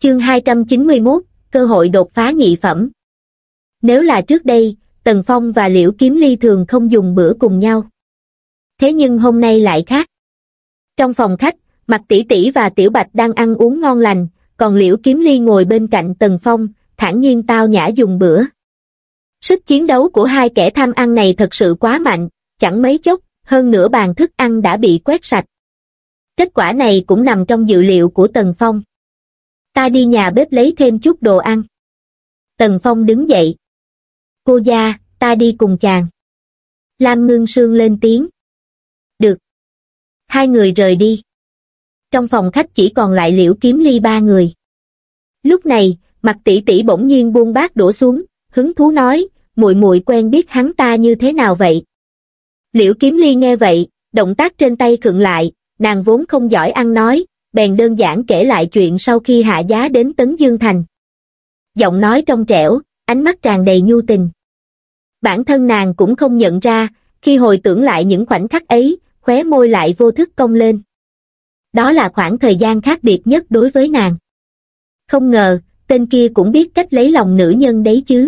Chương 291, cơ hội đột phá nhị phẩm. Nếu là trước đây, Tần Phong và Liễu Kiếm Ly thường không dùng bữa cùng nhau. Thế nhưng hôm nay lại khác. Trong phòng khách, Mạc tỷ tỷ và Tiểu Bạch đang ăn uống ngon lành, còn Liễu Kiếm Ly ngồi bên cạnh Tần Phong, thản nhiên tao nhã dùng bữa. Sức chiến đấu của hai kẻ tham ăn này thật sự quá mạnh, chẳng mấy chốc, hơn nửa bàn thức ăn đã bị quét sạch. Kết quả này cũng nằm trong dự liệu của Tần Phong. Ta đi nhà bếp lấy thêm chút đồ ăn. Tần Phong đứng dậy. Cô gia, ta đi cùng chàng. Lam Ngưng Sương lên tiếng. Được. Hai người rời đi. Trong phòng khách chỉ còn lại Liễu Kiếm Ly ba người. Lúc này, Mạc tỷ tỷ bỗng nhiên buông bát đũa xuống, hứng thú nói, muội muội quen biết hắn ta như thế nào vậy? Liễu Kiếm Ly nghe vậy, động tác trên tay khựng lại, nàng vốn không giỏi ăn nói, bèn đơn giản kể lại chuyện sau khi hạ giá đến Tấn Dương Thành. Giọng nói trong trẻo, ánh mắt tràn đầy nhu tình. Bản thân nàng cũng không nhận ra, khi hồi tưởng lại những khoảnh khắc ấy, khóe môi lại vô thức cong lên. Đó là khoảng thời gian khác biệt nhất đối với nàng. Không ngờ, tên kia cũng biết cách lấy lòng nữ nhân đấy chứ.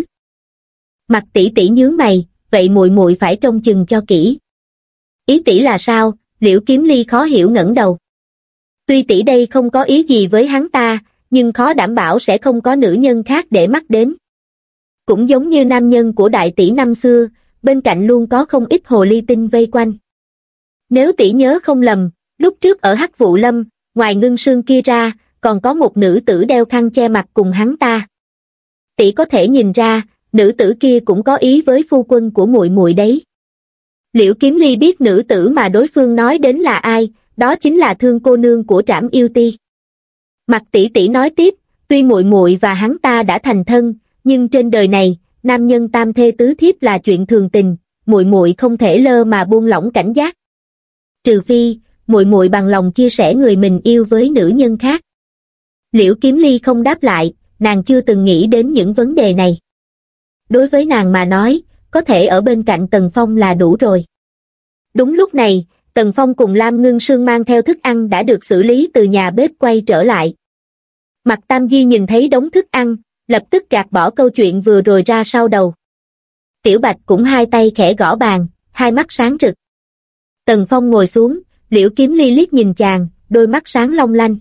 Mạc tỷ tỷ nhướng mày, vậy muội muội phải trông chừng cho kỹ. Ý tỷ là sao? Liễu Kiếm Ly khó hiểu ngẩng đầu. Tuy tỷ đây không có ý gì với hắn ta, nhưng khó đảm bảo sẽ không có nữ nhân khác để mắt đến. Cũng giống như nam nhân của đại tỷ năm xưa, bên cạnh luôn có không ít hồ ly tinh vây quanh. Nếu tỷ nhớ không lầm, lúc trước ở Hắc Vụ Lâm, ngoài Ngưng Sương kia ra, còn có một nữ tử đeo khăn che mặt cùng hắn ta. Tỷ có thể nhìn ra, nữ tử kia cũng có ý với phu quân của muội muội đấy. Liễu Kiếm Ly biết nữ tử mà đối phương nói đến là ai, đó chính là Thương cô nương của Trảm Yêu Ti. Mạc tỷ tỷ nói tiếp, tuy muội muội và hắn ta đã thành thân, nhưng trên đời này, nam nhân tam thê tứ thiếp là chuyện thường tình, muội muội không thể lơ mà buông lỏng cảnh giác. Trừ phi, muội muội bằng lòng chia sẻ người mình yêu với nữ nhân khác. Liễu Kiếm Ly không đáp lại, nàng chưa từng nghĩ đến những vấn đề này. Đối với nàng mà nói, có thể ở bên cạnh Tần Phong là đủ rồi. Đúng lúc này, Tần Phong cùng Lam Ngưng Sương mang theo thức ăn đã được xử lý từ nhà bếp quay trở lại. Mạc Tam Di nhìn thấy đống thức ăn, lập tức gạt bỏ câu chuyện vừa rồi ra sau đầu. Tiểu Bạch cũng hai tay khẽ gõ bàn, hai mắt sáng rực. Tần Phong ngồi xuống, Liễu Kiếm Ly liếc nhìn chàng, đôi mắt sáng long lanh.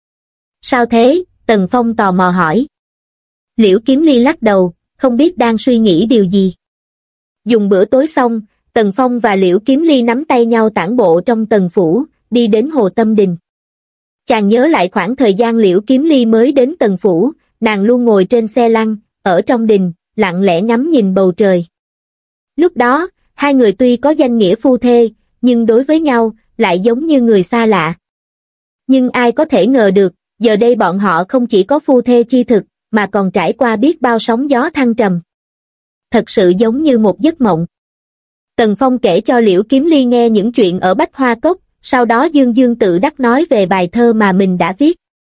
Sao thế? Tần Phong tò mò hỏi. Liễu Kiếm Ly lắc đầu, không biết đang suy nghĩ điều gì. Dùng bữa tối xong, Tần Phong và Liễu Kiếm Ly nắm tay nhau tản bộ trong Tần Phủ, đi đến Hồ Tâm Đình. Chàng nhớ lại khoảng thời gian Liễu Kiếm Ly mới đến Tần Phủ, nàng luôn ngồi trên xe lăn, ở trong đình, lặng lẽ ngắm nhìn bầu trời. Lúc đó, hai người tuy có danh nghĩa phu thê, nhưng đối với nhau, lại giống như người xa lạ. Nhưng ai có thể ngờ được, giờ đây bọn họ không chỉ có phu thê chi thực, mà còn trải qua biết bao sóng gió thăng trầm. Thật sự giống như một giấc mộng. Tần Phong kể cho Liễu Kiếm Ly nghe những chuyện ở Bách Hoa Cốc, sau đó dương dương tự đắc nói về bài thơ mà mình đã viết.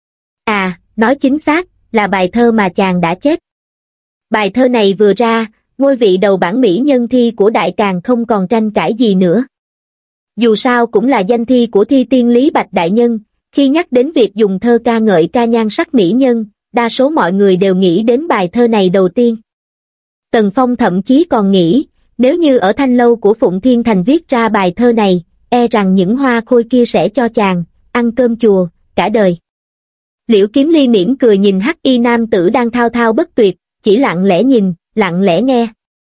À, nói chính xác, là bài thơ mà chàng đã chép. Bài thơ này vừa ra, ngôi vị đầu bảng mỹ nhân thi của Đại Càn không còn tranh cãi gì nữa. Dù sao cũng là danh thi của thi tiên Lý Bạch Đại Nhân, khi nhắc đến việc dùng thơ ca ngợi ca nhan sắc mỹ nhân, đa số mọi người đều nghĩ đến bài thơ này đầu tiên. Tần Phong thậm chí còn nghĩ, nếu như ở thanh lâu của Phụng Thiên Thành viết ra bài thơ này, e rằng những hoa khôi kia sẽ cho chàng ăn cơm chùa cả đời. Liễu Kiếm Ly mỉm cười nhìn hắc y nam tử đang thao thao bất tuyệt, chỉ lặng lẽ nhìn, lặng lẽ nghe.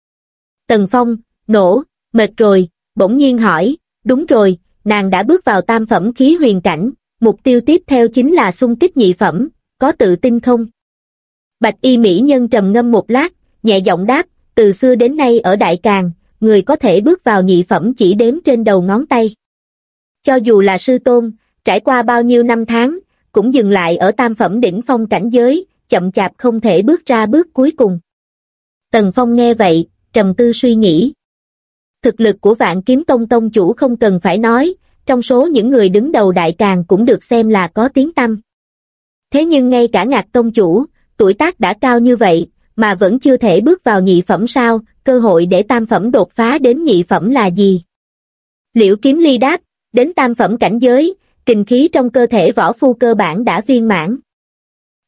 Tần Phong, nổ, mệt rồi, bỗng nhiên hỏi, đúng rồi, nàng đã bước vào tam phẩm khí huyền cảnh, mục tiêu tiếp theo chính là xung kích nhị phẩm, có tự tin không? Bạch y mỹ nhân trầm ngâm một lát, nhẹ giọng đáp, từ xưa đến nay ở Đại Càn, người có thể bước vào nhị phẩm chỉ đếm trên đầu ngón tay. Cho dù là sư tôn, trải qua bao nhiêu năm tháng, cũng dừng lại ở tam phẩm đỉnh phong cảnh giới, chậm chạp không thể bước ra bước cuối cùng. Tần Phong nghe vậy, trầm tư suy nghĩ. Thực lực của Vạn Kiếm Tông tông chủ không cần phải nói, trong số những người đứng đầu Đại Càn cũng được xem là có tiếng tăm. Thế nhưng ngay cả Ngạc tông chủ, tuổi tác đã cao như vậy, mà vẫn chưa thể bước vào nhị phẩm sao, cơ hội để tam phẩm đột phá đến nhị phẩm là gì? Liễu Kiếm Ly đáp, đến tam phẩm cảnh giới, kình khí trong cơ thể võ phu cơ bản đã viên mãn.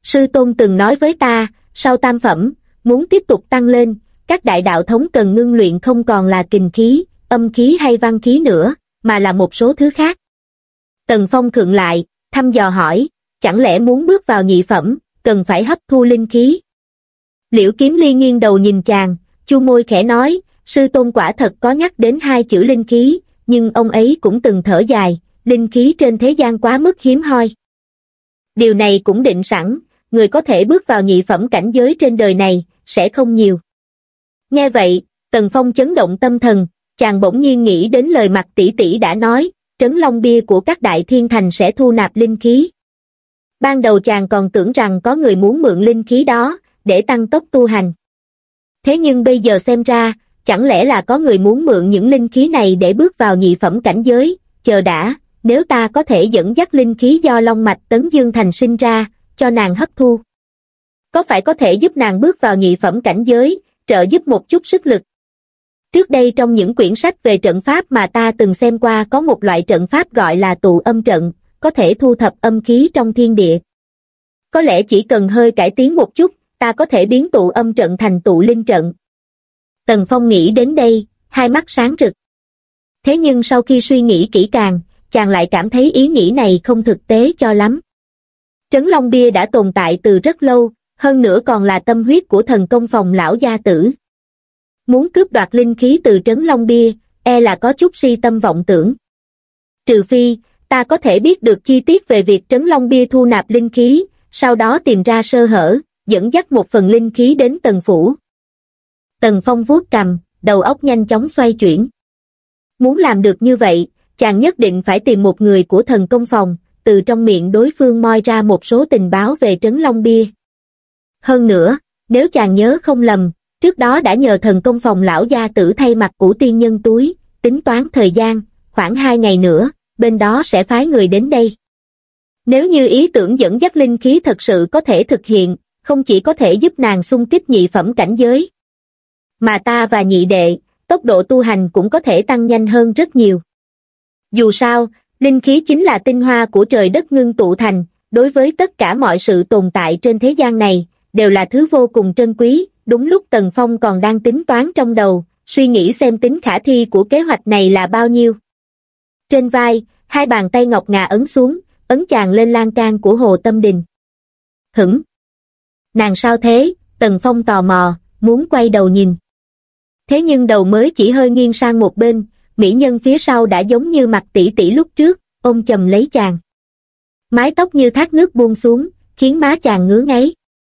Sư tôn từng nói với ta, sau tam phẩm, muốn tiếp tục tăng lên, các đại đạo thống cần ngưng luyện không còn là kình khí, âm khí hay văn khí nữa, mà là một số thứ khác. Tần Phong khựng lại, thăm dò hỏi, chẳng lẽ muốn bước vào nhị phẩm, cần phải hấp thu linh khí? Liễu Kiếm Ly nghiêng đầu nhìn chàng, chu môi khẽ nói, sư tôn quả thật có nhắc đến hai chữ linh khí, nhưng ông ấy cũng từng thở dài, linh khí trên thế gian quá mức hiếm hoi. Điều này cũng định sẵn, người có thể bước vào nhị phẩm cảnh giới trên đời này, sẽ không nhiều. Nghe vậy, Tần Phong chấn động tâm thần, chàng bỗng nhiên nghĩ đến lời Mạc tỷ tỷ đã nói, trấn long bia của các đại thiên thành sẽ thu nạp linh khí. Ban đầu chàng còn tưởng rằng có người muốn mượn linh khí đó, để tăng tốc tu hành. Thế nhưng bây giờ xem ra, chẳng lẽ là có người muốn mượn những linh khí này để bước vào nhị phẩm cảnh giới, chờ đã, nếu ta có thể dẫn dắt linh khí do long mạch Tấn Dương Thành sinh ra, cho nàng hấp thu. Có phải có thể giúp nàng bước vào nhị phẩm cảnh giới, trợ giúp một chút sức lực. Trước đây trong những quyển sách về trận pháp mà ta từng xem qua có một loại trận pháp gọi là tụ âm trận, có thể thu thập âm khí trong thiên địa. Có lẽ chỉ cần hơi cải tiến một chút, ta có thể biến tụ âm trận thành tụ linh trận. Tần Phong nghĩ đến đây, hai mắt sáng rực. Thế nhưng sau khi suy nghĩ kỹ càng, chàng lại cảm thấy ý nghĩ này không thực tế cho lắm. Trấn Long Bia đã tồn tại từ rất lâu, hơn nữa còn là tâm huyết của thần công phòng lão gia tử. Muốn cướp đoạt linh khí từ Trấn Long Bia, e là có chút si tâm vọng tưởng. Trừ phi, ta có thể biết được chi tiết về việc Trấn Long Bia thu nạp linh khí, sau đó tìm ra sơ hở, dẫn dắt một phần linh khí đến Tần phủ. Tần Phong vuốt cằm, đầu óc nhanh chóng xoay chuyển. Muốn làm được như vậy, chàng nhất định phải tìm một người của thần công phòng, từ trong miệng đối phương moi ra một số tình báo về Trấn Long Bia. Hơn nữa, nếu chàng nhớ không lầm, trước đó đã nhờ thần công phòng lão gia tử thay mặt Cửu Tiên Nhân túi, tính toán thời gian, khoảng 2 ngày nữa, bên đó sẽ phái người đến đây. Nếu như ý tưởng dẫn dắt linh khí thật sự có thể thực hiện, không chỉ có thể giúp nàng xung kích nhị phẩm cảnh giới, mà ta và nhị đệ, tốc độ tu hành cũng có thể tăng nhanh hơn rất nhiều. Dù sao, linh khí chính là tinh hoa của trời đất ngưng tụ thành, đối với tất cả mọi sự tồn tại trên thế gian này, đều là thứ vô cùng trân quý. Đúng lúc Tần Phong còn đang tính toán trong đầu, suy nghĩ xem tính khả thi của kế hoạch này là bao nhiêu. Trên vai, hai bàn tay ngọc ngà ấn xuống, ấn chàng lên lan can của Hồ Tâm Đình. Hửng! Nàng sao thế? Tần Phong tò mò, muốn quay đầu nhìn. Thế nhưng đầu mới chỉ hơi nghiêng sang một bên, mỹ nhân phía sau đã giống như Mạc tỷ tỷ lúc trước, ôm chầm lấy chàng. Mái tóc như thác nước buông xuống, khiến má chàng ngứa ngáy.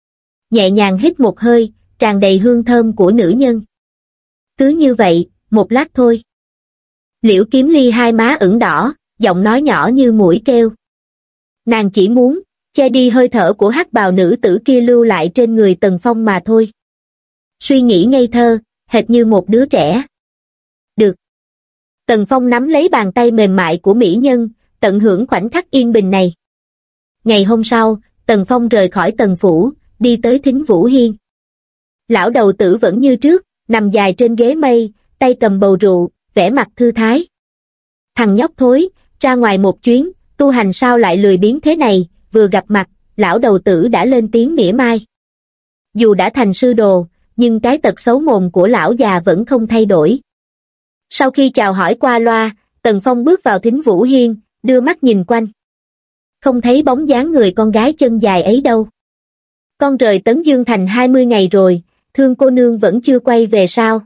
Nhẹ nhàng hít một hơi, tràn đầy hương thơm của nữ nhân. Cứ như vậy, một lát thôi. Liễu Kiếm Ly hai má ửng đỏ, giọng nói nhỏ như muỗi kêu. Nàng chỉ muốn che đi hơi thở của hắc bào nữ tử kia lưu lại trên người Tần Phong mà thôi. Suy nghĩ ngây thơ, hệt như một đứa trẻ. Được. Tần Phong nắm lấy bàn tay mềm mại của mỹ nhân, tận hưởng khoảnh khắc yên bình này. Ngày hôm sau, Tần Phong rời khỏi Tần phủ, đi tới Thính Vũ Hiên. Lão đầu tử vẫn như trước, nằm dài trên ghế mây, tay cầm bầu rượu, vẻ mặt thư thái. Thằng nhóc thối, ra ngoài một chuyến, tu hành sao lại lười biếng thế này, vừa gặp mặt, lão đầu tử đã lên tiếng mỉa mai. Dù đã thành sư đồ, nhưng cái tật xấu mồm của lão già vẫn không thay đổi. Sau khi chào hỏi qua loa, Tần Phong bước vào Thính Vũ Hiên, đưa mắt nhìn quanh. Không thấy bóng dáng người con gái chân dài ấy đâu. Con rời Tấn Dương Thành 20 ngày rồi, Thương cô nương vẫn chưa quay về sao?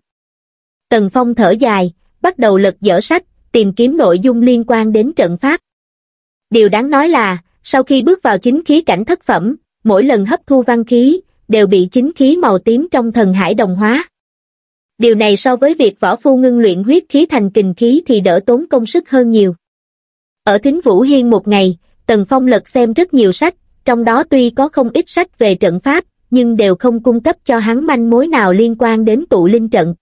Tần Phong thở dài, bắt đầu lật dở sách, tìm kiếm nội dung liên quan đến trận pháp. Điều đáng nói là, sau khi bước vào chính khí cảnh thất phẩm, mỗi lần hấp thu văn khí, đều bị chính khí màu tím trong thần hải đồng hóa. Điều này so với việc võ phu ngưng luyện huyết khí thành kình khí thì đỡ tốn công sức hơn nhiều. Ở Thính Vũ Hiên một ngày, Tần Phong lật xem rất nhiều sách, trong đó tuy có không ít sách về trận pháp, nhưng đều không cung cấp cho hắn manh mối nào liên quan đến tụ linh trận.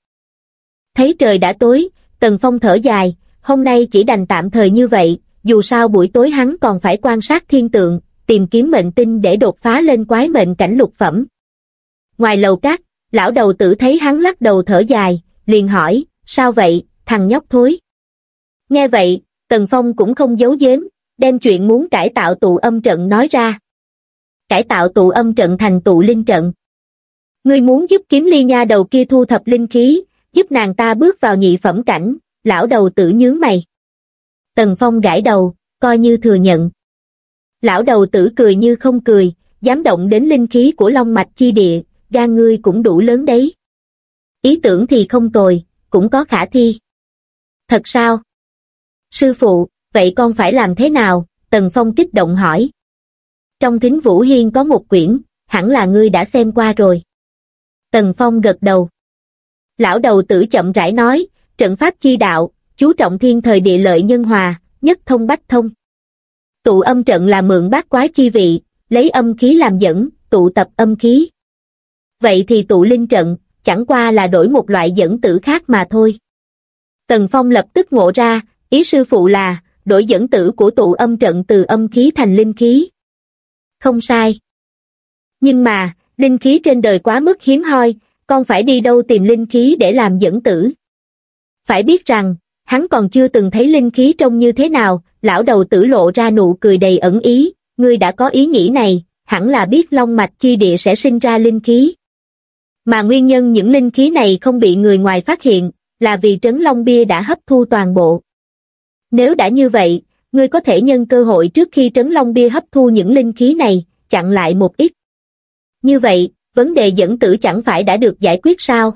Thấy trời đã tối, Tần Phong thở dài, hôm nay chỉ đành tạm thời như vậy, dù sao buổi tối hắn còn phải quan sát thiên tượng, tìm kiếm mệnh tinh để đột phá lên quái mệnh cảnh lục phẩm. Ngoài lầu cát, lão đầu tử thấy hắn lắc đầu thở dài, liền hỏi, sao vậy, thằng nhóc thối? Nghe vậy, Tần Phong cũng không giấu giếm, đem chuyện muốn cải tạo tụ âm trận nói ra. cải tạo tụ âm trận thành tụ linh trận. Ngươi muốn giúp Kiếm Ly nha đầu kia thu thập linh khí, giúp nàng ta bước vào nhị phẩm cảnh, lão đầu tử nhướng mày. Tần Phong gãi đầu, coi như thừa nhận. Lão đầu tử cười như không cười, dám động đến linh khí của long mạch chi địa, gan ngươi cũng đủ lớn đấy. Ý tưởng thì không tồi, cũng có khả thi. Thật sao? Sư phụ, vậy con phải làm thế nào? Tần Phong kích động hỏi. Trong Thính Vũ Hiên có một quyển, hẳn là ngươi đã xem qua rồi. Tần Phong gật đầu. Lão đầu tử chậm rãi nói, trận pháp chi đạo, chú trọng thiên thời địa lợi nhân hòa, nhất thông bách thông. Tụ âm trận là mượn bát quái chi vị, lấy âm khí làm dẫn, tụ tập âm khí. Vậy thì tụ linh trận, chẳng qua là đổi một loại dẫn tử khác mà thôi. Tần Phong lập tức ngộ ra, ý sư phụ là, đổi dẫn tử của tụ âm trận từ âm khí thành linh khí. Không sai. Nhưng mà, linh khí trên đời quá mức hiếm hoi, con phải đi đâu tìm linh khí để làm dẫn tử? Phải biết rằng, hắn còn chưa từng thấy linh khí trông như thế nào, lão đầu tử lộ ra nụ cười đầy ẩn ý, ngươi đã có ý nghĩ này, hẳn là biết long mạch chi địa sẽ sinh ra linh khí. Mà nguyên nhân những linh khí này không bị người ngoài phát hiện, là vì Trấn Long Bia đã hấp thu toàn bộ. Nếu đã như vậy, ngươi có thể nhân cơ hội trước khi Trấn Long Bia hấp thu những linh khí này, chặn lại một ít. Như vậy, vấn đề dẫn tử chẳng phải đã được giải quyết sao?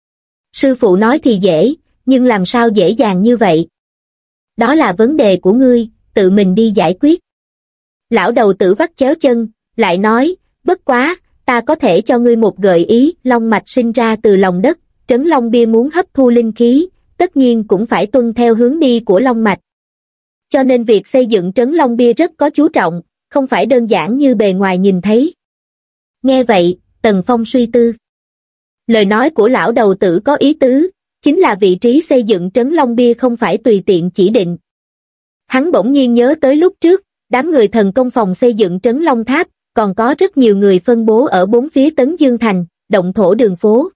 Sư phụ nói thì dễ, nhưng làm sao dễ dàng như vậy? Đó là vấn đề của ngươi, tự mình đi giải quyết. Lão đầu tử vắt chéo chân, lại nói, bất quá, ta có thể cho ngươi một gợi ý, long mạch sinh ra từ lòng đất, Trấn Long Bia muốn hấp thu linh khí, tất nhiên cũng phải tuân theo hướng đi của long mạch. Cho nên việc xây dựng Trấn Long Bia rất có chú trọng, không phải đơn giản như bề ngoài nhìn thấy. Nghe vậy, Tần Phong suy tư. Lời nói của lão đầu tử có ý tứ, chính là vị trí xây dựng Trấn Long Bia không phải tùy tiện chỉ định. Hắn bỗng nhiên nhớ tới lúc trước, đám người thần công phòng xây dựng Trấn Long Tháp, còn có rất nhiều người phân bố ở bốn phía Tấn Dương Thành, động thổ đường phố.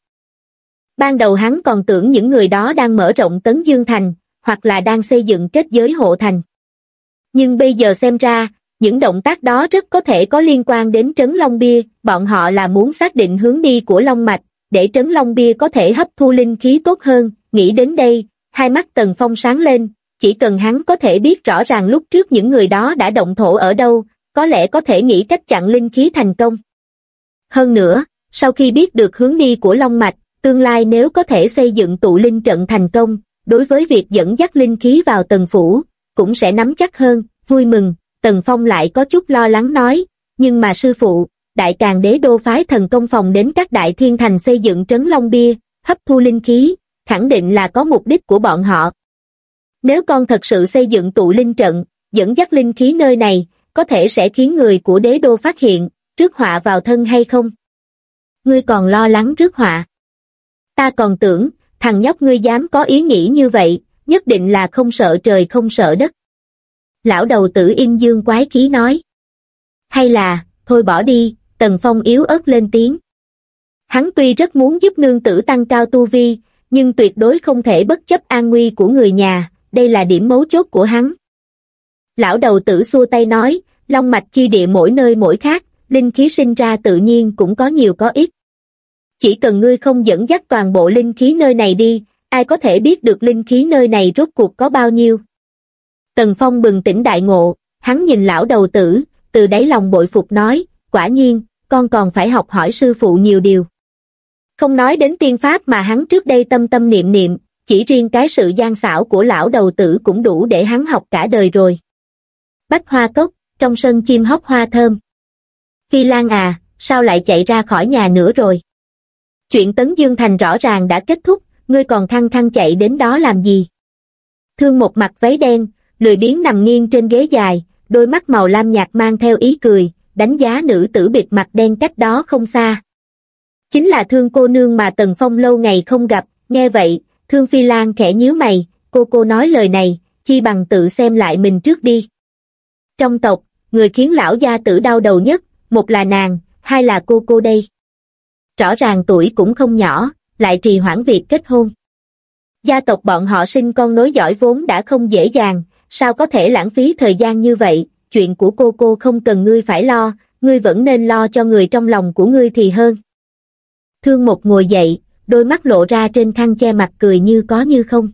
Ban đầu hắn còn tưởng những người đó đang mở rộng Tấn Dương Thành, hoặc là đang xây dựng kết giới hộ thành. Nhưng bây giờ xem ra, những động tác đó rất có thể có liên quan đến Trấn Long Bia, bọn họ là muốn xác định hướng đi của Long Mạch, để Trấn Long Bia có thể hấp thu linh khí tốt hơn. Nghĩ đến đây, hai mắt Tần Phong sáng lên, chỉ cần hắn có thể biết rõ ràng lúc trước những người đó đã động thổ ở đâu, có lẽ có thể nghĩ cách chặn linh khí thành công. Hơn nữa, sau khi biết được hướng đi của Long Mạch, tương lai nếu có thể xây dựng tụ linh trận thành công, đối với việc dẫn dắt linh khí vào Tần phủ, cũng sẽ nắm chắc hơn. Vui mừng, Tần Phong lại có chút lo lắng nói, nhưng mà sư phụ, Đại Càn Đế đô phái thần công phòng đến các đại thiên thành xây dựng Trấn Long Bia, hấp thu linh khí, khẳng định là có mục đích của bọn họ. Nếu con thật sự xây dựng tụ linh trận, dẫn dắt linh khí nơi này, có thể sẽ khiến người của đế đô phát hiện, rước họa vào thân hay không? Ngươi còn lo lắng rước họa? Ta còn tưởng, thằng nhóc ngươi dám có ý nghĩ như vậy, nhất định là không sợ trời không sợ đất. Lão đầu tử Yên Dương quái khí nói. Hay là, thôi bỏ đi, Tần Phong yếu ớt lên tiếng. Hắn tuy rất muốn giúp nương tử tăng cao tu vi, nhưng tuyệt đối không thể bất chấp an nguy của người nhà, đây là điểm mấu chốt của hắn. Lão đầu tử xua tay nói, long mạch chi địa mỗi nơi mỗi khác, linh khí sinh ra tự nhiên cũng có nhiều có ít. Chỉ cần ngươi không dẫn dắt toàn bộ linh khí nơi này đi, ai có thể biết được linh khí nơi này rốt cuộc có bao nhiêu. Tần Phong bừng tỉnh đại ngộ, hắn nhìn lão đầu tử, từ đáy lòng bội phục nói, quả nhiên, con còn phải học hỏi sư phụ nhiều điều. Không nói đến tiên pháp mà hắn trước đây tâm tâm niệm niệm, chỉ riêng cái sự gian xảo của lão đầu tử cũng đủ để hắn học cả đời rồi. Bách hoa cốc, trong sân chim hót hoa thơm. Phi Lan à, sao lại chạy ra khỏi nhà nữa rồi? Chuyện Tấn Dương Thành rõ ràng đã kết thúc, ngươi còn khăng khăng chạy đến đó làm gì? Thương một mặc váy đen, lười biếng nằm nghiêng trên ghế dài, đôi mắt màu lam nhạt mang theo ý cười, đánh giá nữ tử bịt mặt đen cách đó không xa. Chính là Thương cô nương mà Tần Phong lâu ngày không gặp. Nghe vậy, Thương Phi Lan khẽ nhíu mày, cô nói lời này, chi bằng tự xem lại mình trước đi. Trong tộc, người khiến lão gia tử đau đầu nhất, một là nàng, hai là cô đây. Rõ ràng tuổi cũng không nhỏ, lại trì hoãn việc kết hôn. Gia tộc bọn họ sinh con nối dõi vốn đã không dễ dàng, sao có thể lãng phí thời gian như vậy, chuyện của cô không cần ngươi phải lo, ngươi vẫn nên lo cho người trong lòng của ngươi thì hơn. Thương Mục ngồi dậy, đôi mắt lộ ra trên khăn che mặt cười như có như không.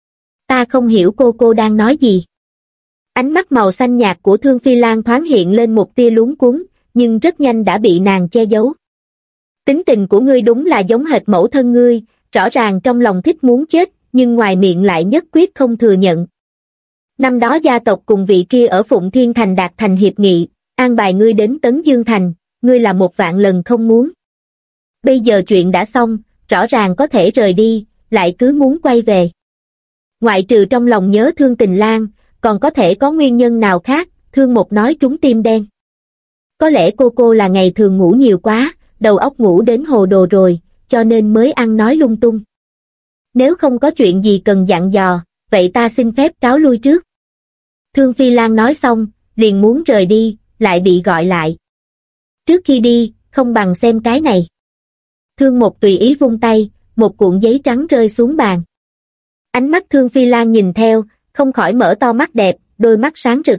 Ta không hiểu cô đang nói gì. Ánh mắt màu xanh nhạt của Thương Phi Lan thoáng hiện lên một tia luống cuống, nhưng rất nhanh đã bị nàng che giấu. Tính tình của ngươi đúng là giống hệt mẫu thân ngươi, rõ ràng trong lòng thích muốn chết, nhưng ngoài miệng lại nhất quyết không thừa nhận. Năm đó gia tộc cùng vị kia ở Phụng Thiên Thành đạt thành hiệp nghị, an bài ngươi đến Tấn Dương Thành, ngươi là một vạn lần không muốn. Bây giờ chuyện đã xong, rõ ràng có thể rời đi, lại cứ muốn quay về. Ngoại trừ trong lòng nhớ thương Tình Lang, còn có thể có nguyên nhân nào khác, Thương Mục nói trúng tim đen. Có lẽ cô là ngày thường ngủ nhiều quá, đầu óc ngủ đến hồ đồ rồi, cho nên mới ăn nói lung tung. Nếu không có chuyện gì cần dặn dò, vậy ta xin phép cáo lui trước. Thương Phi Lan nói xong, liền muốn rời đi, lại bị gọi lại. Trước khi đi, không bằng xem cái này. Thương Mục tùy ý vung tay, một cuộn giấy trắng rơi xuống bàn. Ánh mắt Thương Phi Lan nhìn theo, không khỏi mở to mắt đẹp, đôi mắt sáng rực.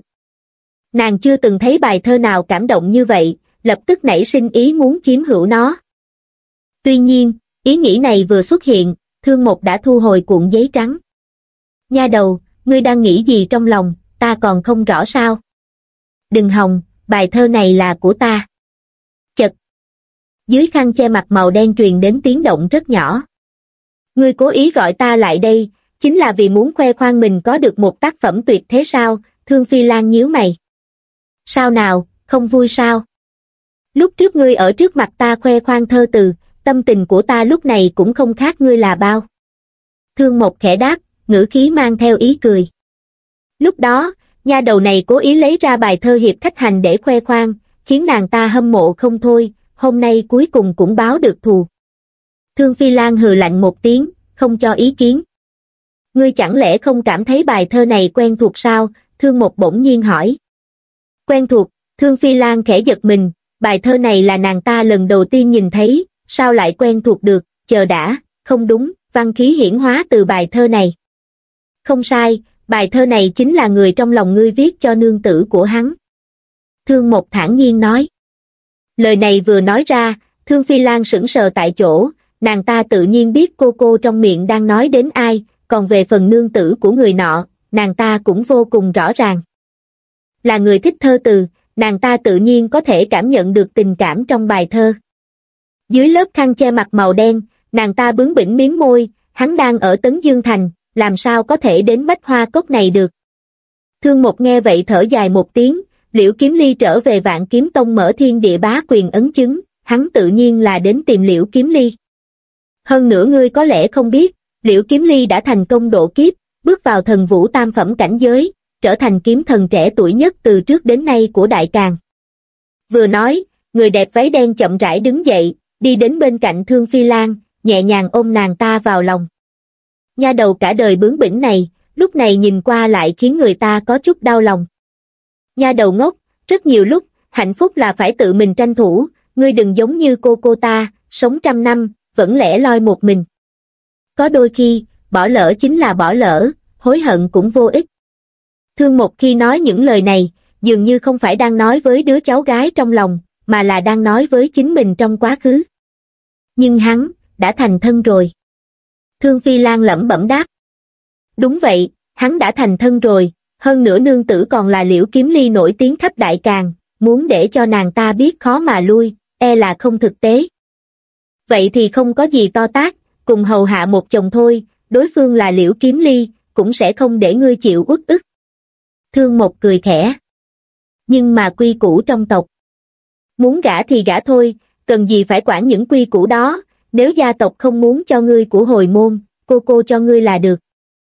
Nàng chưa từng thấy bài thơ nào cảm động như vậy, lập tức nảy sinh ý muốn chiếm hữu nó. Tuy nhiên, ý nghĩ này vừa xuất hiện, Thương Mục đã thu hồi cuộn giấy trắng. Nha đầu, ngươi đang nghĩ gì trong lòng, ta còn không rõ sao. Đừng hòng, bài thơ này là của ta. Chật. Dưới khăn che mặt màu đen truyền đến tiếng động rất nhỏ. Ngươi cố ý gọi ta lại đây, chính là vì muốn khoe khoang mình có được một tác phẩm tuyệt thế sao? Thương Phi Lan nhíu mày. Sao nào, không vui sao? Lúc trước ngươi ở trước mặt ta khoe khoang thơ từ, tâm tình của ta lúc này cũng không khác ngươi là bao. Thương Mục khẽ đáp, ngữ khí mang theo ý cười. Lúc đó, nha đầu này cố ý lấy ra bài thơ hiệp khách hành để khoe khoang, khiến nàng ta hâm mộ không thôi, hôm nay cuối cùng cũng báo được thù. Thương Phi Lan hừ lạnh một tiếng, không cho ý kiến. Ngươi chẳng lẽ không cảm thấy bài thơ này quen thuộc sao? Thương Mục bỗng nhiên hỏi. Quen thuộc, Thương Phi Lan khẽ giật mình, bài thơ này là nàng ta lần đầu tiên nhìn thấy, sao lại quen thuộc được, chờ đã, không đúng, văn khí hiển hóa từ bài thơ này. Không sai, bài thơ này chính là người trong lòng ngươi viết cho nương tử của hắn. Thương Mục thản nhiên nói. Lời này vừa nói ra, Thương Phi Lan sững sờ tại chỗ, nàng ta tự nhiên biết cô trong miệng đang nói đến ai, còn về phần nương tử của người nọ, nàng ta cũng vô cùng rõ ràng. Là người thích thơ từ, nàng ta tự nhiên có thể cảm nhận được tình cảm trong bài thơ. Dưới lớp khăn che mặt màu đen, nàng ta bướng bỉnh miếm môi, hắn đang ở Tấn Dương Thành, làm sao có thể đến Bách Hoa Cốc này được. Thương Mục nghe vậy thở dài một tiếng, Liễu Kiếm Ly trở về Vạn Kiếm Tông mở thiên địa bá quyền ấn chứng, hắn tự nhiên là đến tìm Liễu Kiếm Ly. Hơn nữa ngươi có lẽ không biết, Liễu Kiếm Ly đã thành công độ kiếp, bước vào thần vũ tam phẩm cảnh giới, trở thành kiếm thần trẻ tuổi nhất từ trước đến nay của Đại Càn. Vừa nói, người đẹp váy đen chậm rãi đứng dậy, đi đến bên cạnh Thương Phi Lan, nhẹ nhàng ôm nàng ta vào lòng. Nha đầu cả đời bướng bỉnh này, lúc này nhìn qua lại khiến người ta có chút đau lòng. Nha đầu ngốc, rất nhiều lúc, hạnh phúc là phải tự mình tranh thủ, ngươi đừng giống như cô ta, sống 100 năm, vẫn lẻ loi một mình. Có đôi khi, bỏ lỡ chính là bỏ lỡ, hối hận cũng vô ích. Thương Mục khi nói những lời này, dường như không phải đang nói với đứa cháu gái trong lòng, mà là đang nói với chính mình trong quá khứ. Nhưng hắn, đã thành thân rồi. Thương Phi Lan lẩm bẩm đáp. Đúng vậy, hắn đã thành thân rồi, hơn nữa nương tử còn là Liễu Kiếm Ly nổi tiếng khắp Đại Càn, muốn để cho nàng ta biết khó mà lui, e là không thực tế. Vậy thì không có gì to tát, cùng hầu hạ một chồng thôi, đối phương là Liễu Kiếm Ly, cũng sẽ không để ngươi chịu uất ức. Thương Mục cười khẽ. Nhưng mà quy củ trong tộc. Muốn gả thì gả thôi, cần gì phải quản những quy củ đó, nếu gia tộc không muốn cho ngươi của hồi môn, cô cho ngươi là được.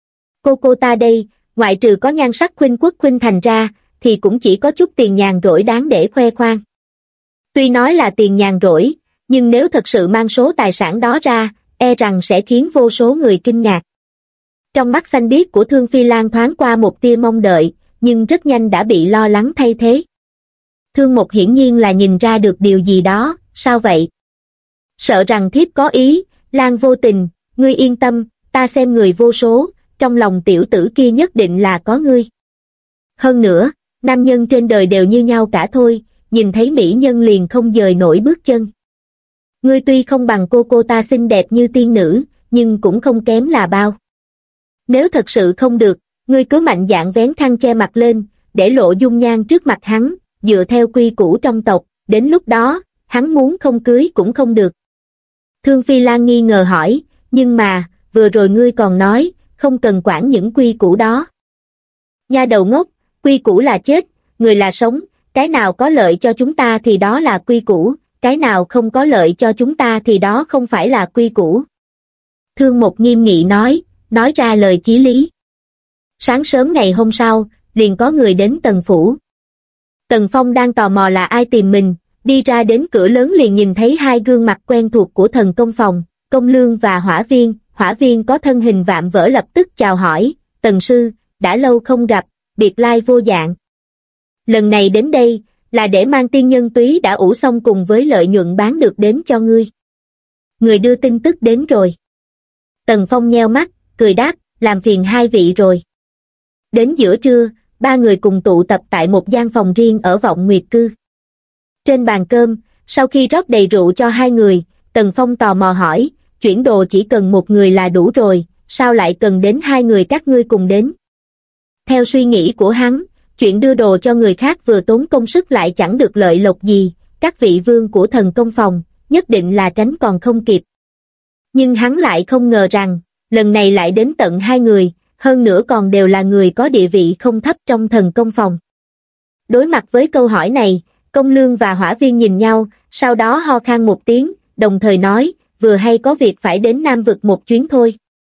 Cô ta đây, ngoại trừ có nhan sắc khuynh quốc khuynh thành ra, thì cũng chỉ có chút tiền nhàn rỗi đáng để khoe khoang. Tuy nói là tiền nhàn rỗi, nhưng nếu thật sự mang số tài sản đó ra, e rằng sẽ khiến vô số người kinh ngạc. Trong mắt xanh biếc của Thương Phi Lan thoáng qua một tia mong đợi, nhưng rất nhanh đã bị lo lắng thay thế. Thương Mục hiển nhiên là nhìn ra được điều gì đó, sao vậy? Sợ rằng thiếp có ý, Lan vô tình, ngươi yên tâm, ta xem người vô số, trong lòng tiểu tử kia nhất định là có ngươi. Hơn nữa, nam nhân trên đời đều như nhau cả thôi, nhìn thấy mỹ nhân liền không dời nổi bước chân. Ngươi tuy không bằng cô ta xinh đẹp như tiên nữ, nhưng cũng không kém là bao. Nếu thật sự không được, ngươi cứ mạnh dạn vén khăn che mặt lên, để lộ dung nhan trước mặt hắn, dựa theo quy củ trong tộc, đến lúc đó, hắn muốn không cưới cũng không được. Thương Phi Lan nghi ngờ hỏi, nhưng mà, vừa rồi ngươi còn nói, không cần quản những quy củ đó. Nha đầu ngốc, quy củ là chết, người là sống, cái nào có lợi cho chúng ta thì đó là quy củ, cái nào không có lợi cho chúng ta thì đó không phải là quy củ. Thương Mộc nghiêm nghị nói ra lời chí lý. Sáng sớm ngày hôm sau, liền có người đến Tần phủ. Tần Phong đang tò mò là ai tìm mình, đi ra đến cửa lớn liền nhìn thấy hai gương mặt quen thuộc của thần công phòng, Công Lương và Hỏa Viên có thân hình vạm vỡ lập tức chào hỏi, Tần sư, đã lâu không gặp, biệt lai vô dạng. Lần này đến đây, là để mang tiên nhân túy đã ủ xong cùng với lợi nhuận bán được đến cho ngươi. Người đưa tin tức đến rồi. Tần Phong nheo mắt, cười đáp, làm phiền hai vị rồi. Đến giữa trưa, ba người cùng tụ tập tại một gian phòng riêng ở Vọng Nguyệt Cư. Trên bàn cơm, sau khi rót đầy rượu cho hai người, Tần Phong tò mò hỏi, chuyển đồ chỉ cần một người là đủ rồi, sao lại cần đến hai người các ngươi cùng đến? Theo suy nghĩ của hắn, chuyện đưa đồ cho người khác vừa tốn công sức lại chẳng được lợi lộc gì, các vị vương của thần công phòng, nhất định là tránh còn không kịp. Nhưng hắn lại không ngờ rằng, lần này lại đến tận hai người, hơn nữa còn đều là người có địa vị không thấp trong thần công phòng. Đối mặt với câu hỏi này, Công Lương và Hỏa Viên nhìn nhau, sau đó ho khan một tiếng, đồng thời nói, vừa hay có việc phải đến Nam Vực một chuyến thôi.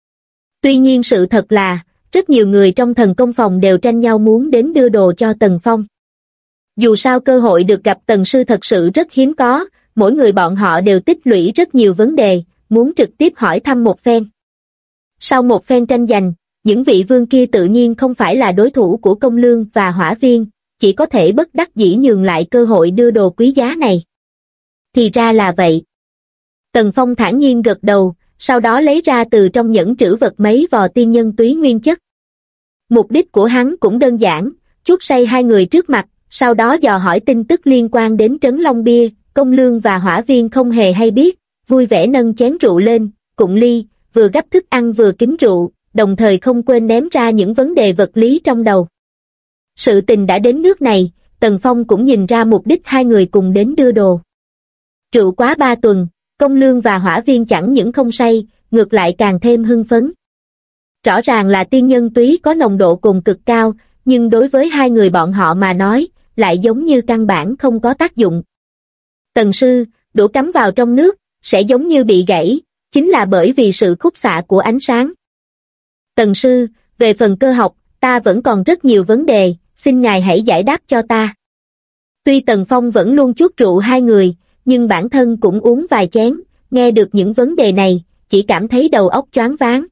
Tuy nhiên sự thật là, rất nhiều người trong thần công phòng đều tranh nhau muốn đến đưa đồ cho Tần Phong. Dù sao cơ hội được gặp Tần sư thật sự rất hiếm có, mỗi người bọn họ đều tích lũy rất nhiều vấn đề, muốn trực tiếp hỏi thăm một phen. Sau một phen tranh giành, những vị vương kia tự nhiên không phải là đối thủ của Công Lương và Hỏa Viên, chỉ có thể bất đắc dĩ nhường lại cơ hội đưa đồ quý giá này. Thì ra là vậy. Tần Phong thản nhiên gật đầu, sau đó lấy ra từ trong nhẫn trữ vật mấy vò tiên nhân túy nguyên chất. Mục đích của hắn cũng đơn giản, chuốc say hai người trước mặt, sau đó dò hỏi tin tức liên quan đến Trấn Long Bia. Công Lương và Hỏa Viên không hề hay biết, vui vẻ nâng chén rượu lên, cụng ly, vừa gắp thức ăn vừa kính rượu, đồng thời không quên ném ra những vấn đề vật lý trong đầu. Sự tình đã đến nước này, Tần Phong cũng nhìn ra mục đích hai người cùng đến đưa đồ. Rượu quá 3 tuần, Công Lương và Hỏa Viên chẳng những không say, ngược lại càng thêm hưng phấn. Rõ ràng là tiên nhân túy có nồng độ cồn cực cao, nhưng đối với hai người bọn họ mà nói, lại giống như căn bản không có tác dụng. Tần sư, đũa cắm vào trong nước, sẽ giống như bị gãy, chính là bởi vì sự khúc xạ của ánh sáng. Tần sư, về phần cơ học, ta vẫn còn rất nhiều vấn đề, xin ngài hãy giải đáp cho ta. Tuy Tần Phong vẫn luôn chuốc rượu hai người, nhưng bản thân cũng uống vài chén, nghe được những vấn đề này, chỉ cảm thấy đầu óc choáng váng.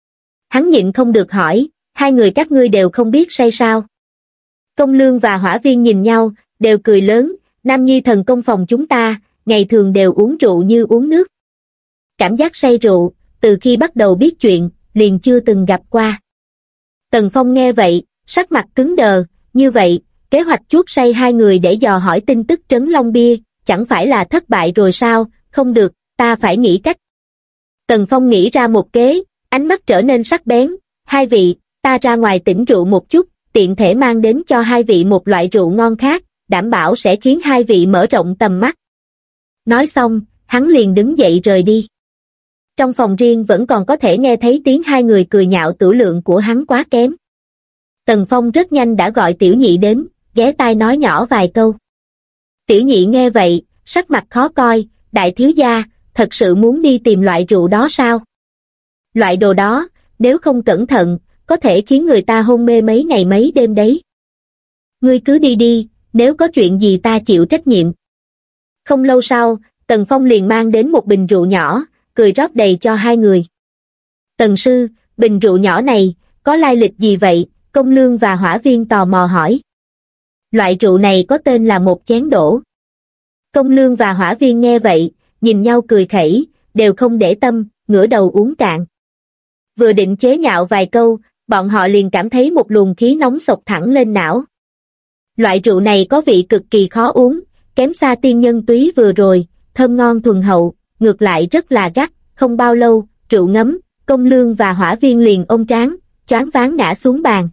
Hắn nhịn không được hỏi, hai người các ngươi đều không biết say sao? Công Lương và Hỏa Viên nhìn nhau, đều cười lớn, Nam Nhi thần công phòng chúng ta, ngày thường đều uống rượu như uống nước. Cảm giác say rượu, từ khi bắt đầu biết chuyện, liền chưa từng gặp qua. Tần Phong nghe vậy, sắc mặt cứng đờ, như vậy, kế hoạch chuốc say hai người để dò hỏi tin tức Trấn Long Bia, chẳng phải là thất bại rồi sao? Không được, ta phải nghĩ cách. Tần Phong nghĩ ra một kế, ánh mắt trở nên sắc bén, hai vị, ta ra ngoài tỉnh rượu một chút, tiện thể mang đến cho hai vị một loại rượu ngon khác, đảm bảo sẽ khiến hai vị mở rộng tầm mắt. Nói xong, hắn liền đứng dậy rời đi. Trong phòng riêng vẫn còn có thể nghe thấy tiếng hai người cười nhạo tửu lượng của hắn quá kém. Tần Phong rất nhanh đã gọi Tiểu Nhị đến, ghé tai nói nhỏ vài câu. Tiểu Nhị nghe vậy, sắc mặt khó coi, đại thiếu gia, thật sự muốn đi tìm loại rượu đó sao? Loại đồ đó, nếu không cẩn thận, có thể khiến người ta hôn mê mấy ngày mấy đêm đấy. Ngươi cứ đi đi, nếu có chuyện gì ta chịu trách nhiệm. Không lâu sau, Tần Phong liền mang đến một bình rượu nhỏ, cười rót đầy cho hai người. Tần sư, bình rượu nhỏ này, có lai lịch gì vậy? Công Lương và Hỏa Viên tò mò hỏi. Loại rượu này có tên là một chén đổ. Công Lương và Hỏa Viên nghe vậy, nhìn nhau cười khẩy, đều không để tâm, ngửa đầu uống cạn. Vừa định chế nhạo vài câu, bọn họ liền cảm thấy một luồng khí nóng xộc thẳng lên não. Loại rượu này có vị cực kỳ khó uống, kém xa tiên nhân túy vừa rồi, thơm ngon thuần hậu, ngược lại rất là gắt, không bao lâu, rượu ngấm, Công Lương và Hỏa Viên liền ôm trán, choáng váng ngã xuống bàn.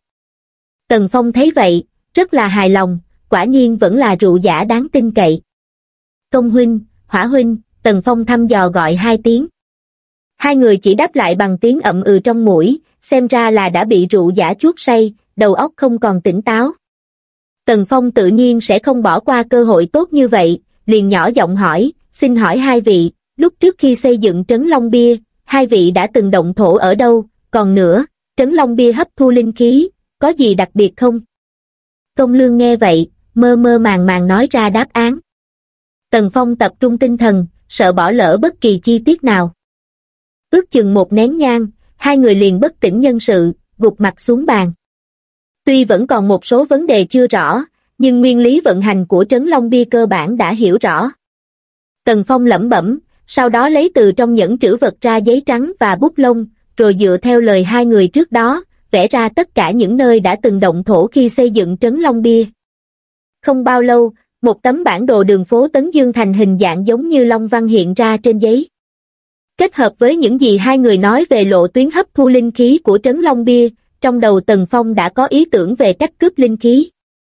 Tần Phong thấy vậy, rất là hài lòng, quả nhiên vẫn là rượu giả đáng tin cậy. Công huynh, Hỏa huynh, Tần Phong thăm dò gọi hai tiếng. Hai người chỉ đáp lại bằng tiếng ậm ừ trong mũi, xem ra là đã bị rượu giả chuốt say, đầu óc không còn tỉnh táo. Tần Phong tự nhiên sẽ không bỏ qua cơ hội tốt như vậy, liền nhỏ giọng hỏi, xin hỏi hai vị, lúc trước khi xây dựng Trấn Long Bia, hai vị đã từng động thổ ở đâu, còn nữa, Trấn Long Bia hấp thu linh khí, có gì đặc biệt không? Công Lương nghe vậy, mơ mơ màng màng nói ra đáp án. Tần Phong tập trung tinh thần, sợ bỏ lỡ bất kỳ chi tiết nào. Ước chừng một nén nhang, hai người liền bất tỉnh nhân sự, gục mặt xuống bàn. Tuy vẫn còn một số vấn đề chưa rõ, nhưng nguyên lý vận hành của Trấn Long Bia cơ bản đã hiểu rõ. Tần Phong lẩm bẩm, sau đó lấy từ trong nhẫn trữ vật ra giấy trắng và bút lông, rồi dựa theo lời hai người trước đó, vẽ ra tất cả những nơi đã từng động thổ khi xây dựng Trấn Long Bia. Không bao lâu, một tấm bản đồ đường phố Tấn Dương Thành hình dạng giống như long văn hiện ra trên giấy. Kết hợp với những gì hai người nói về lộ tuyến hấp thu linh khí của Trấn Long Bia, trong đầu Tần Phong đã có ý tưởng về cách cướp linh khí.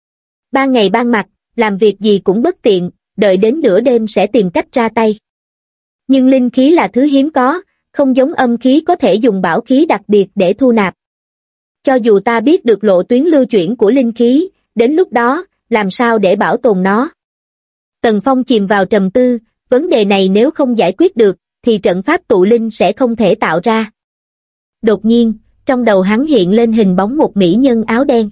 Ban ngày ban mặt, làm việc gì cũng bất tiện, đợi đến nửa đêm sẽ tìm cách ra tay. Nhưng linh khí là thứ hiếm có, không giống âm khí có thể dùng bảo khí đặc biệt để thu nạp. Cho dù ta biết được lộ tuyến lưu chuyển của linh khí, đến lúc đó, làm sao để bảo tồn nó? Tần Phong chìm vào trầm tư, vấn đề này nếu không giải quyết được, thì trận pháp tụ linh sẽ không thể tạo ra. Đột nhiên, trong đầu hắn hiện lên hình bóng một mỹ nhân áo đen.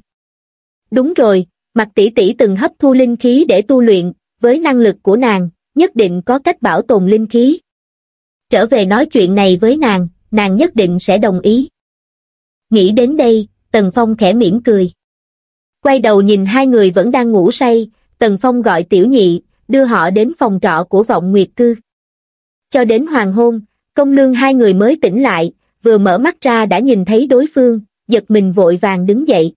Đúng rồi, Mạc tỷ tỷ từng hấp thu linh khí để tu luyện, với năng lực của nàng, nhất định có cách bảo tồn linh khí. Trở về nói chuyện này với nàng nhất định sẽ đồng ý. Nghĩ đến đây, Tần Phong khẽ mỉm cười. Quay đầu nhìn hai người vẫn đang ngủ say, Tần Phong gọi Tiểu Nhị, đưa họ đến phòng trọ của Vọng Nguyệt Cư. Cho đến hoàng hôn, Công Lương hai người mới tỉnh lại, vừa mở mắt ra đã nhìn thấy đối phương, giật mình vội vàng đứng dậy.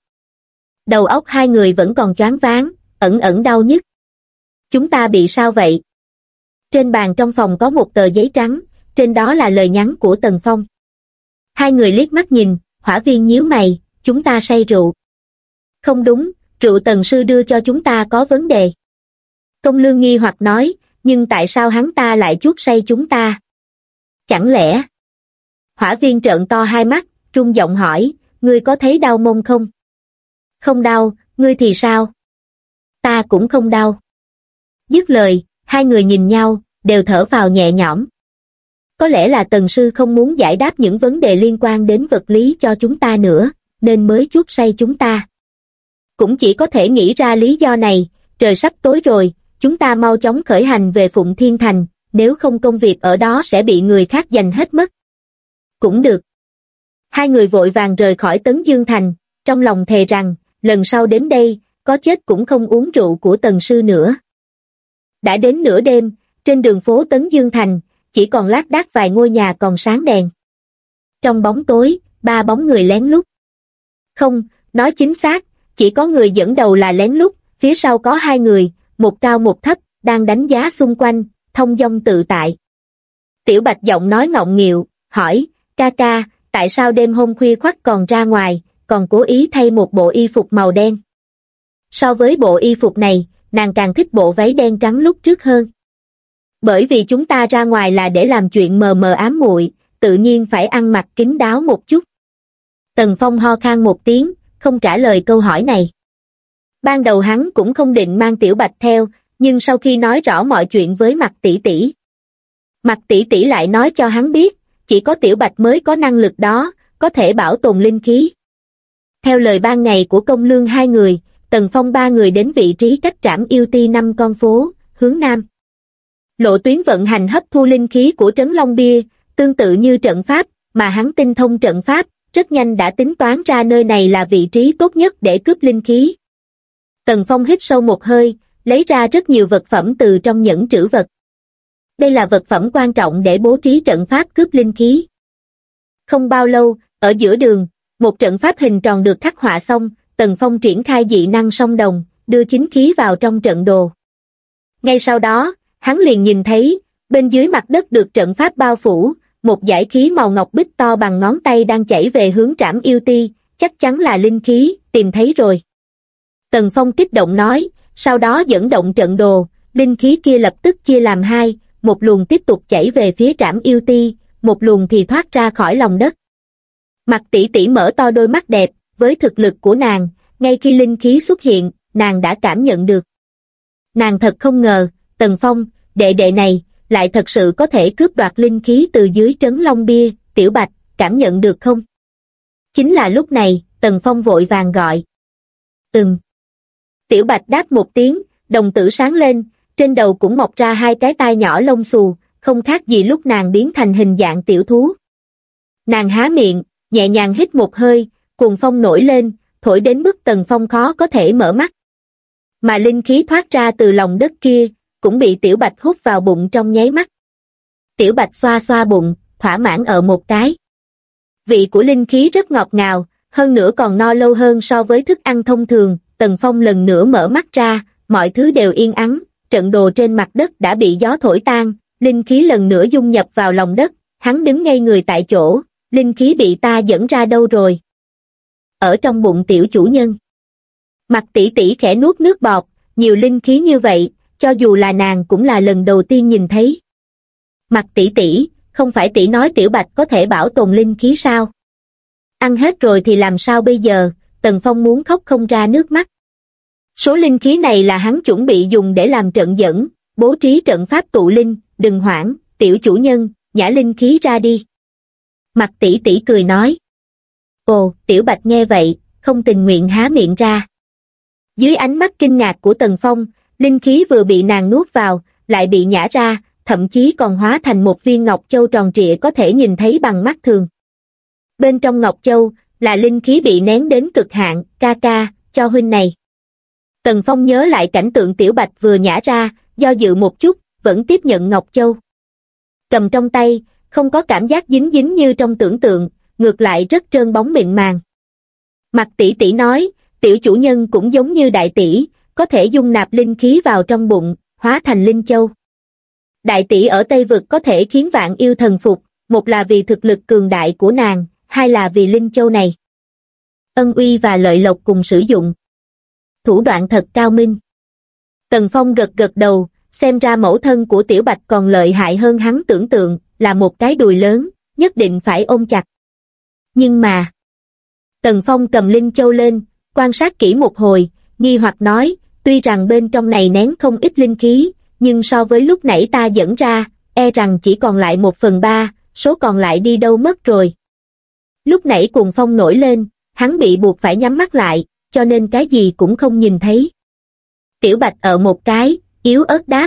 Đầu óc hai người vẫn còn choáng váng, ẩn ẩn đau nhức. Chúng ta bị sao vậy? Trên bàn trong phòng có một tờ giấy trắng, trên đó là lời nhắn của Tần Phong. Hai người liếc mắt nhìn, Hỏa Viên nhíu mày, chúng ta say rượu. Không đúng, rượu Tần sư đưa cho chúng ta có vấn đề. Công Lương nghi hoặc nói, nhưng tại sao hắn ta lại chuốc say chúng ta? Chẳng lẽ? Hỏa Viên trợn to hai mắt, run giọng hỏi, ngươi có thấy đau mông không? Không đau, ngươi thì sao? Ta cũng không đau. Dứt lời, hai người nhìn nhau, đều thở phào nhẹ nhõm. Có lẽ là Tần sư không muốn giải đáp những vấn đề liên quan đến vật lý cho chúng ta nữa, nên mới chuốc say chúng ta. Cũng chỉ có thể nghĩ ra lý do này, trời sắp tối rồi, chúng ta mau chóng khởi hành về Phụng Thiên Thành, nếu không công việc ở đó sẽ bị người khác giành hết mất. Cũng được. Hai người vội vàng rời khỏi Tấn Dương Thành, trong lòng thề rằng, lần sau đến đây, có chết cũng không uống rượu của Tần sư nữa. Đã đến nửa đêm, trên đường phố Tấn Dương Thành, chỉ còn lác đác vài ngôi nhà còn sáng đèn. Trong bóng tối, ba bóng người lén lút. Không, nói chính xác, chỉ có người dẫn đầu là lén lút, phía sau có hai người, một cao một thấp, đang đánh giá xung quanh, thông dong tự tại. Tiểu Bạch giọng nói ngọng nghịu, hỏi, ca ca, tại sao đêm hôm khuya khoắt còn ra ngoài, còn cố ý thay một bộ y phục màu đen? So với bộ y phục này, nàng càng thích bộ váy đen trắng lúc trước hơn. Bởi vì chúng ta ra ngoài là để làm chuyện mờ mờ ám muội, tự nhiên phải ăn mặc kín đáo một chút. Tần Phong ho khan một tiếng, không trả lời câu hỏi này. Ban đầu hắn cũng không định mang Tiểu Bạch theo, nhưng sau khi nói rõ mọi chuyện với Mạc tỷ tỷ, Mạc tỷ tỷ lại nói cho hắn biết, chỉ có Tiểu Bạch mới có năng lực đó, có thể bảo tồn linh khí. Theo lời ban ngày của Công Lương hai người, Tần Phong ba người đến vị trí cách Trảm Yêu Ti 5 con phố, hướng nam. Lộ tuyến vận hành hấp thu linh khí của Trấn Long Bia, tương tự như trận pháp, mà hắn tinh thông trận pháp, rất nhanh đã tính toán ra nơi này là vị trí tốt nhất để cướp linh khí. Tần Phong hít sâu một hơi, lấy ra rất nhiều vật phẩm từ trong nhẫn trữ vật. Đây là vật phẩm quan trọng để bố trí trận pháp cướp linh khí. Không bao lâu, ở giữa đường, một trận pháp hình tròn được khắc họa xong, Tần Phong triển khai dị năng song đồng, đưa chính khí vào trong trận đồ. Ngay sau đó, hắn liền nhìn thấy, bên dưới mặt đất được trận pháp bao phủ, một dải khí màu ngọc bích to bằng ngón tay đang chảy về hướng Trảm Yêu Ti, chắc chắn là linh khí, tìm thấy rồi. Tần Phong kích động nói, sau đó dẫn động trận đồ, linh khí kia lập tức chia làm hai, một luồng tiếp tục chảy về phía Trảm Yêu Ti, một luồng thì thoát ra khỏi lòng đất. Mặt tỷ tỷ mở to đôi mắt đẹp, với thực lực của nàng, ngay khi linh khí xuất hiện, nàng đã cảm nhận được. Nàng thật không ngờ, Tần Phong, đệ đệ này, lại thật sự có thể cướp đoạt linh khí từ dưới trấn Long Bia, Tiểu Bạch, cảm nhận được không? Chính là lúc này, Tần Phong vội vàng gọi. Tiểu Bạch đáp một tiếng, đồng tử sáng lên, trên đầu cũng mọc ra hai cái tai nhỏ lông xù, không khác gì lúc nàng biến thành hình dạng tiểu thú. Nàng há miệng, nhẹ nhàng hít một hơi, cuồng phong nổi lên, thổi đến mức Tần Phong khó có thể mở mắt. Mà linh khí thoát ra từ lòng đất kia, cũng bị Tiểu Bạch hút vào bụng trong nháy mắt. Tiểu Bạch xoa xoa bụng, thỏa mãn ở một cái. Vị của linh khí rất ngọt ngào, hơn nữa còn no lâu hơn so với thức ăn thông thường. Tần Phong lần nữa mở mắt ra, mọi thứ đều yên ắng, trận đồ trên mặt đất đã bị gió thổi tan, linh khí lần nữa dung nhập vào lòng đất, hắn đứng ngây người tại chỗ, linh khí bị ta dẫn ra đâu rồi? Ở trong bụng tiểu chủ nhân. Mặt tỷ tỷ khẽ nuốt nước bọt, nhiều linh khí như vậy, cho dù là nàng cũng là lần đầu tiên nhìn thấy. Mặt tỷ tỷ, không phải tỷ nói Tiểu Bạch có thể bảo tồn linh khí sao? Ăn hết rồi thì làm sao bây giờ? Tần Phong muốn khóc không ra nước mắt. Số linh khí này là hắn chuẩn bị dùng để làm trận dẫn, bố trí trận pháp tụ linh, đừng hoảng, tiểu chủ nhân, nhả linh khí ra đi. Mặt tỷ tỷ cười nói. Ồ, Tiểu Bạch nghe vậy, không tình nguyện há miệng ra. Dưới ánh mắt kinh ngạc của Tần Phong, linh khí vừa bị nàng nuốt vào, lại bị nhả ra, thậm chí còn hóa thành một viên ngọc châu tròn trịa có thể nhìn thấy bằng mắt thường. Bên trong ngọc châu, là linh khí bị nén đến cực hạn, ca ca, cho huynh này. Tần Phong nhớ lại cảnh tượng Tiểu Bạch vừa nhả ra, do dự một chút, vẫn tiếp nhận ngọc châu. Cầm trong tay, không có cảm giác dính dính như trong tưởng tượng, ngược lại rất trơn bóng mịn màng. Mặt tỷ tỷ nói, tiểu chủ nhân cũng giống như đại tỷ, có thể dung nạp linh khí vào trong bụng, hóa thành linh châu. Đại tỷ ở Tây Vực có thể khiến vạn yêu thần phục, một là vì thực lực cường đại của nàng, hai là vì linh châu này. Ân uy và lợi lộc cùng sử dụng. Thủ đoạn thật cao minh. Tần Phong gật gật đầu, xem ra mẫu thân của Tiểu Bạch còn lợi hại hơn hắn tưởng tượng, là một cái đùi lớn, nhất định phải ôm chặt. Nhưng mà... Tần Phong cầm linh châu lên, quan sát kỹ một hồi, nghi hoặc nói, tuy rằng bên trong này nén không ít linh khí, nhưng so với lúc nãy ta dẫn ra, e rằng chỉ còn lại 1/3, số còn lại đi đâu mất rồi. Lúc nãy cuồng phong nổi lên, hắn bị buộc phải nhắm mắt lại, cho nên cái gì cũng không nhìn thấy. Tiểu Bạch ở một cái, yếu ớt đáp,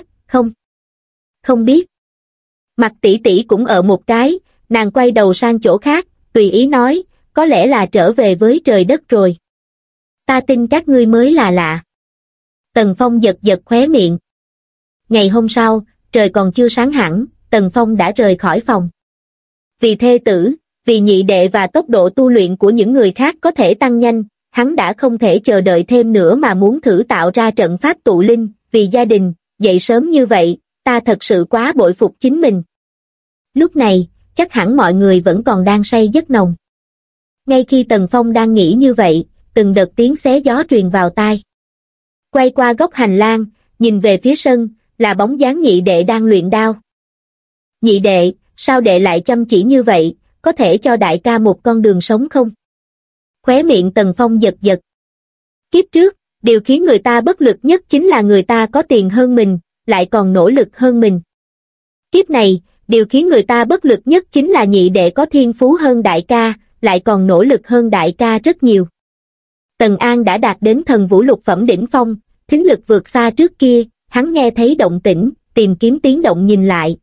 không biết. Mặt tỷ tỷ cũng ở một cái, nàng quay đầu sang chỗ khác, tùy ý nói, có lẽ là trở về với trời đất rồi. Ta tin các ngươi mới là lạ. Tần Phong giật giật khóe miệng. Ngày hôm sau, trời còn chưa sáng hẳn, Tần Phong đã rời khỏi phòng. Vì thê tử, vì nhị đệ và tốc độ tu luyện của những người khác có thể tăng nhanh, hắn đã không thể chờ đợi thêm nữa mà muốn thử tạo ra trận pháp tụ linh, vì gia đình, dậy sớm như vậy, ta thật sự quá bội phục chính mình. Lúc này, chắc hẳn mọi người vẫn còn đang say giấc nồng. Ngay khi Tần Phong đang nghĩ như vậy, từng đợt tiếng xé gió truyền vào tai. Quay qua góc hành lang, nhìn về phía sân, là bóng dáng nhị đệ đang luyện đao. Nhị đệ, sao đệ lại chăm chỉ như vậy, có thể cho đại ca một con đường sống không? Khóe miệng Tần Phong giật giật. Kiếp trước, điều khiến người ta bất lực nhất chính là người ta có tiền hơn mình, lại còn nỗ lực hơn mình. Kiếp này, điều khiến người ta bất lực nhất chính là nhị đệ có thiên phú hơn đại ca, lại còn nỗ lực hơn đại ca rất nhiều. Tần An đã đạt đến thần vũ lục phẩm đỉnh phong, thính lực vượt xa trước kia, hắn nghe thấy động tĩnh, tìm kiếm tiếng động nhìn lại,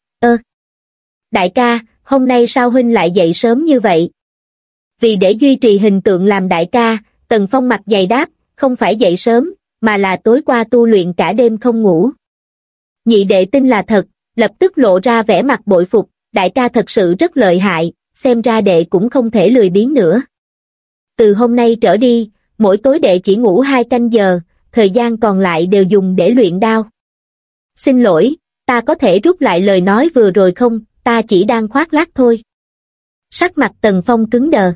Đại ca, hôm nay sao huynh lại dậy sớm như vậy? Vì để duy trì hình tượng làm đại ca, Tần Phong mặt dày đáp, không phải dậy sớm, mà là tối qua tu luyện cả đêm không ngủ. Nhị đệ tin là thật, lập tức lộ ra vẻ mặt bội phục, đại ca thật sự rất lợi hại, xem ra đệ cũng không thể lười biếng nữa. Từ hôm nay trở đi, mỗi tối đệ chỉ ngủ 2 canh giờ, thời gian còn lại đều dùng để luyện đao. Xin lỗi, ta có thể rút lại lời nói vừa rồi không, ta chỉ đang khoác lác thôi. Sắc mặt Tần Phong cứng đờ.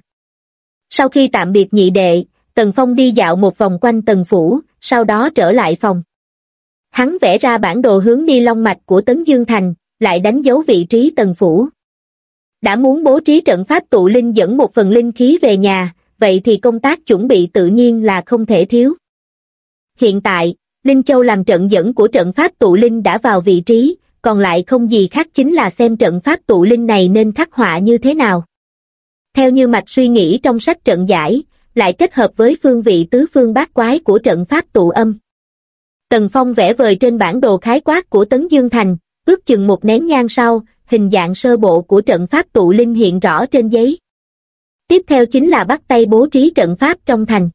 Sau khi tạm biệt nhị đệ, Tần Phong đi dạo một vòng quanh Tần phủ, sau đó trở lại phòng. Hắn vẽ ra bản đồ hướng đi long mạch của Tấn Dương Thành, lại đánh dấu vị trí Tần phủ. Đã muốn bố trí trận pháp tụ linh dẫn một phần linh khí về nhà, vậy thì công tác chuẩn bị tự nhiên là không thể thiếu. Hiện tại, Linh Châu làm trận dẫn của trận pháp tụ linh đã vào vị trí, còn lại không gì khác chính là xem trận pháp tụ linh này nên khắc họa như thế nào. Theo như mạch suy nghĩ trong sách trận giải, lại kết hợp với phương vị tứ phương bát quái của trận pháp tụ âm. Tần Phong vẽ vời trên bản đồ khái quát của Tấn Dương Thành, ước chừng một nén nhang sau, hình dạng sơ bộ của trận pháp tụ linh hiện rõ trên giấy. Tiếp theo chính là bắt tay bố trí trận pháp trong thành.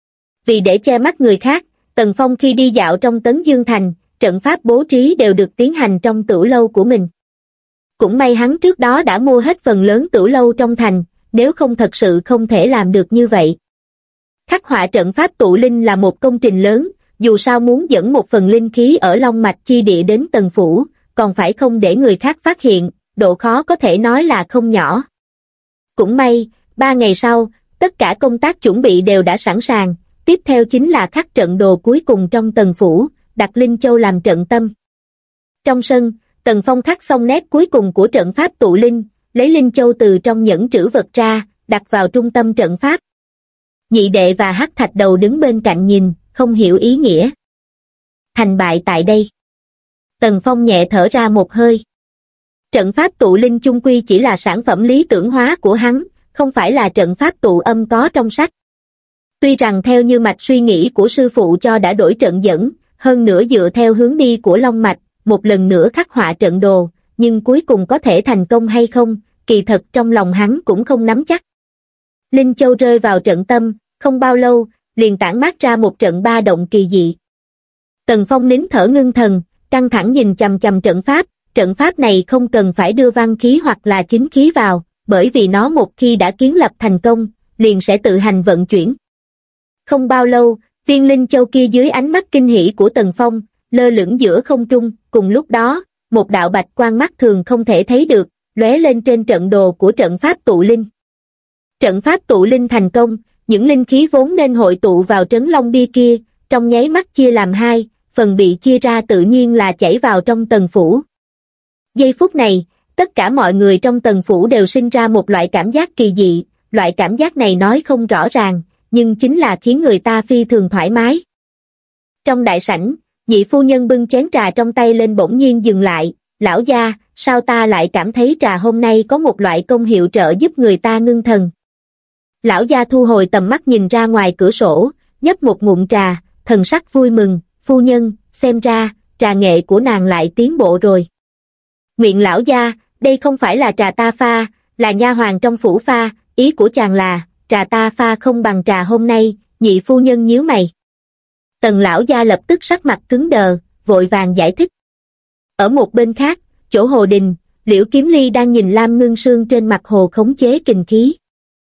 Vì để che mắt người khác, Tần Phong khi đi dạo trong Tấn Dương Thành, trận pháp bố trí đều được tiến hành trong tửu lâu của mình. Cũng may hắn trước đó đã mua hết phần lớn tửu lâu trong thành, nếu không thật sự không thể làm được như vậy. Khắc họa trận pháp tụ linh là một công trình lớn, dù sao muốn dẫn một phần linh khí ở Long Mạch chi địa đến Tần phủ, còn phải không để người khác phát hiện, độ khó có thể nói là không nhỏ. Cũng may, 3 ngày sau, tất cả công tác chuẩn bị đều đã sẵn sàng, tiếp theo chính là khắc trận đồ cuối cùng trong Tần phủ, đặt Linh Châu làm trận tâm. Trong sân, Tần Phong khắc xong nét cuối cùng của trận pháp tụ linh, lấy Linh Châu từ trong nhẫn trữ vật ra, đặt vào trung tâm trận pháp. Nhị đệ và Hắc Thạch Đầu đứng bên cạnh nhìn, không hiểu ý nghĩa. Thành bại tại đây. Tần Phong nhẹ thở ra một hơi. Trận pháp tụ linh chung quy chỉ là sản phẩm lý tưởng hóa của hắn, không phải là trận pháp tụ âm có trong sách. Tuy rằng theo như mạch suy nghĩ của sư phụ cho đã đổi trận dẫn, hơn nữa dựa theo hướng đi của Long Mạch, một lần nữa khắc họa trận đồ, nhưng cuối cùng có thể thành công hay không, kỳ thật trong lòng hắn cũng không nắm chắc. Linh Châu rơi vào trận tâm, không bao lâu, liền tản mát ra một trận ba động kỳ dị. Tần Phong nín thở ngưng thần, căng thẳng nhìn chằm chằm trận pháp này không cần phải đưa văn khí hoặc là chính khí vào, bởi vì nó một khi đã kiến lập thành công, liền sẽ tự hành vận chuyển. Không bao lâu, viên Linh Châu kia dưới ánh mắt kinh hỉ của Tần Phong, lơ lửng giữa không trung, cùng lúc đó, một đạo bạch quang mắt thường không thể thấy được, lóe lên trên trận đồ của trận pháp tụ linh. Trận pháp tụ linh thành công, những linh khí vốn nên hội tụ vào trấn Long Bia kia, trong nháy mắt chia làm hai, phần bị chia ra tự nhiên là chảy vào trong Tần phủ. Giây phút này, tất cả mọi người trong Tần phủ đều sinh ra một loại cảm giác kỳ dị, loại cảm giác này nói không rõ ràng, nhưng chính là khiến người ta phi thường thoải mái. Trong đại sảnh, nhị phu nhân bưng chén trà trong tay lên bỗng nhiên dừng lại, lão gia, sao ta lại cảm thấy trà hôm nay có một loại công hiệu trợ giúp người ta ngưng thần. Lão gia thu hồi tầm mắt nhìn ra ngoài cửa sổ, nhấp một ngụm trà, thần sắc vui mừng, phu nhân, xem ra, trà nghệ của nàng lại tiến bộ rồi. Nguyện lão gia, đây không phải là trà ta pha, là nha hoàn trong phủ pha, ý của chàng là, trà ta pha không bằng trà hôm nay, nhị phu nhân nhíu mày. Tần lão gia lập tức sắc mặt cứng đờ, vội vàng giải thích. Ở một bên khác, chỗ hồ đình, Liễu Kiếm Ly đang nhìn Lam Ngưng Sương trên mặt hồ khống chế kình khí.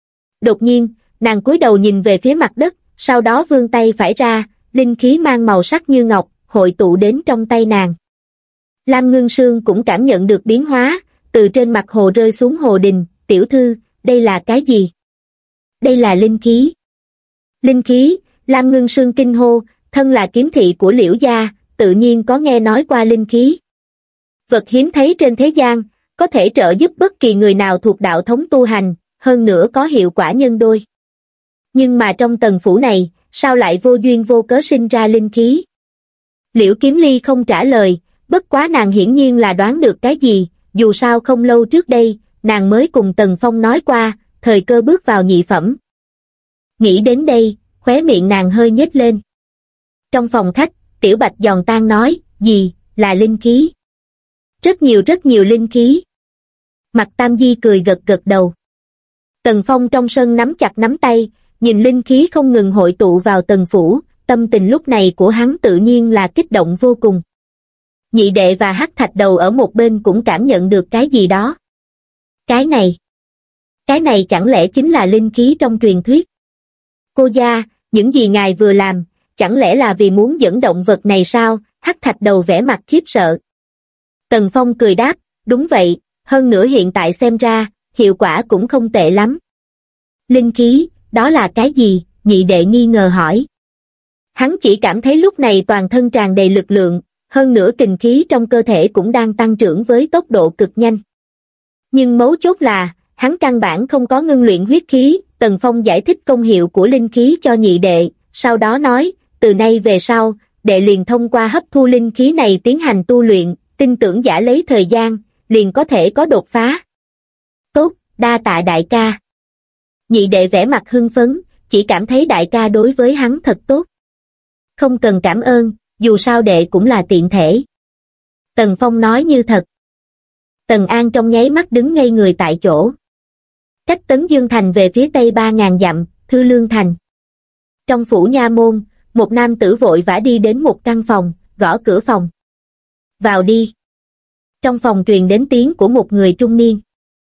Đột nhiên, nàng cúi đầu nhìn về phía mặt đất, sau đó vươn tay phải ra, linh khí mang màu sắc như ngọc, hội tụ đến trong tay nàng. Lam Ngưng Sương cũng cảm nhận được biến hóa, từ trên mặt hồ rơi xuống hồ đình, tiểu thư, đây là cái gì? Đây là linh khí. Linh khí, Lam Ngưng Sương kinh hô, thân là kiếm thị của Liễu gia, tự nhiên có nghe nói qua linh khí. Vật hiếm thấy trên thế gian, có thể trợ giúp bất kỳ người nào thuộc đạo thống tu hành, hơn nữa có hiệu quả nhân đôi. Nhưng mà trong Tần phủ này, sao lại vô duyên vô cớ sinh ra linh khí? Liễu Kiếm Ly không trả lời, bất quá nàng hiển nhiên là đoán được cái gì, dù sao không lâu trước đây, nàng mới cùng Tần Phong nói qua, thời cơ bước vào nhị phẩm. Nghĩ đến đây, khóe miệng nàng hơi nhếch lên. Trong phòng khách, Tiểu Bạch giòn tan nói, gì, là linh khí? Rất nhiều linh khí. Mặt Tam Di cười gật gật đầu. Tần Phong trong sân nắm chặt nắm tay, nhìn linh khí không ngừng hội tụ vào Tần phủ, tâm tình lúc này của hắn tự nhiên là kích động vô cùng. Nhị đệ và Hắc Thạch Đầu ở một bên cũng cảm nhận được cái gì đó. Cái này chẳng lẽ chính là linh khí trong truyền thuyết? Cô gia, những gì ngài vừa làm, chẳng lẽ là vì muốn dẫn động vật này sao? Hắc Thạch Đầu vẻ mặt khiếp sợ. Tần Phong cười đáp, đúng vậy, hơn nữa hiện tại xem ra, hiệu quả cũng không tệ lắm. Linh khí, đó là cái gì? Nhị đệ nghi ngờ hỏi. Hắn chỉ cảm thấy lúc này toàn thân tràn đầy lực lượng, hơn nữa kình khí trong cơ thể cũng đang tăng trưởng với tốc độ cực nhanh. Nhưng mấu chốt là, hắn căn bản không có ngưng luyện huyết khí. Tần Phong giải thích công hiệu của linh khí cho nhị đệ, sau đó nói, từ nay về sau, đệ liền thông qua hấp thu linh khí này tiến hành tu luyện, tin tưởng giả lấy thời gian, liền có thể có đột phá. Tốt, đa tạ đại ca. Nhị đệ vẻ mặt hưng phấn, chỉ cảm thấy đại ca đối với hắn thật tốt. Không cần cảm ơn, dù sao đệ cũng là tiện thể. Tần Phong nói như thật. Tần An trong nháy mắt đứng ngây người tại chỗ. Cách Tấn Dương Thành về phía tây 3.000 dặm, Thư Lương Thành. Trong phủ nha môn, một nam tử vội vã đi đến một căn phòng, gõ cửa phòng. Vào đi. Trong phòng truyền đến tiếng của một người trung niên.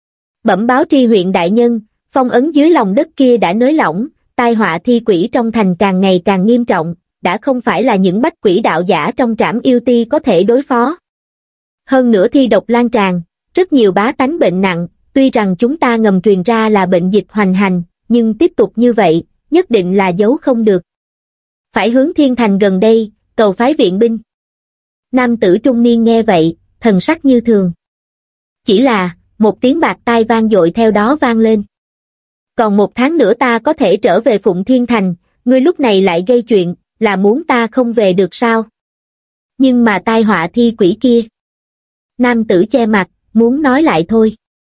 Bẩm báo tri huyện đại nhân, phong ấn dưới lòng đất kia đã nới lỏng, tai họa thi quỷ trong thành càng ngày càng nghiêm trọng, đã không phải là những bách quỷ đạo giả trong trảm yêu ti có thể đối phó. Hơn nữa thi độc lan tràn, rất nhiều bá tánh bệnh nặng, tuy rằng chúng ta ngầm truyền ra là bệnh dịch hoành hành, nhưng tiếp tục như vậy, nhất định là giấu không được. Phải hướng Thiên Thành gần đây, cầu phái viện binh. Nam tử trung niên nghe vậy, thần sắc như thường. Chỉ là, một tiếng bạc tai vang dội theo đó vang lên. Còn 1 tháng nữa ta có thể trở về Phụng Thiên Thành, ngươi lúc này lại gây chuyện, là muốn ta không về được sao? Nhưng mà tai họa thi quỷ kia. Nam tử che mặt, muốn nói lại thôi.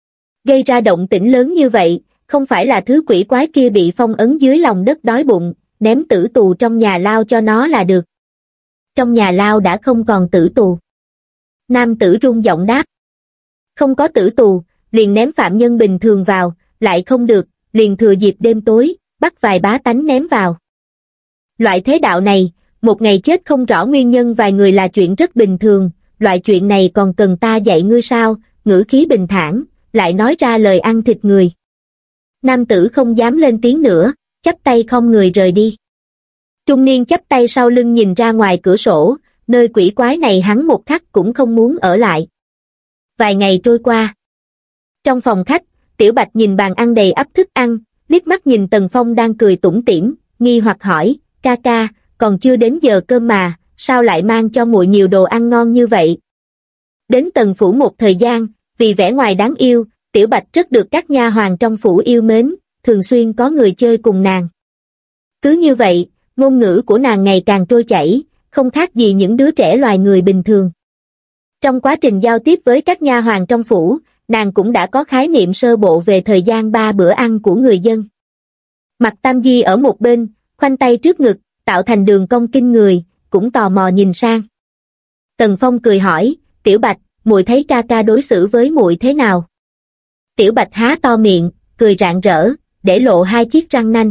Gây ra động tĩnh lớn như vậy, không phải là thứ quỷ quái kia bị phong ấn dưới lòng đất đói bụng, ném tử tù trong nhà lao cho nó là được. Trong nhà lao đã không còn tử tù. Nam tử run giọng đáp. Không có tử tù, liền ném phạm nhân bình thường vào, lại không được, liền thừa dịp đêm tối, bắt vài bá tánh ném vào. Loại thế đạo này, một ngày chết không rõ nguyên nhân vài người là chuyện rất bình thường, loại chuyện này còn cần ta dạy ngươi sao? Ngữ khí bình thản, lại nói ra lời ăn thịt người. Nam tử không dám lên tiếng nữa, chắp tay không người rời đi. Trung niên chắp tay sau lưng nhìn ra ngoài cửa sổ, nơi quỷ quái này hắn một khắc cũng không muốn ở lại. Vài ngày trôi qua. Trong phòng khách, Tiểu Bạch nhìn bàn ăn đầy ắp thức ăn, liếc mắt nhìn Tần Phong đang cười tủm tỉm, nghi hoặc hỏi, ca ca, còn chưa đến giờ cơm mà, sao lại mang cho muội nhiều đồ ăn ngon như vậy? Đến Tần phủ một thời gian, vì vẻ ngoài đáng yêu, Tiểu Bạch rất được các nha hoàn trong phủ yêu mến, thường xuyên có người chơi cùng nàng. Cứ như vậy, ngôn ngữ của nàng ngày càng trôi chảy, không khác gì những đứa trẻ loài người bình thường. Trong quá trình giao tiếp với các nha hoàn trong phủ, nàng cũng đã có khái niệm sơ bộ về thời gian 3 bữa ăn của người dân. Mặt Tam Di ở một bên, khoanh tay trước ngực, tạo thành đường cong kinh người, cũng tò mò nhìn sang. Tần Phong cười hỏi, Tiểu Bạch, muội thấy ca ca đối xử với muội thế nào? Tiểu Bạch há to miệng, cười rạng rỡ, để lộ 2 chiếc răng nanh.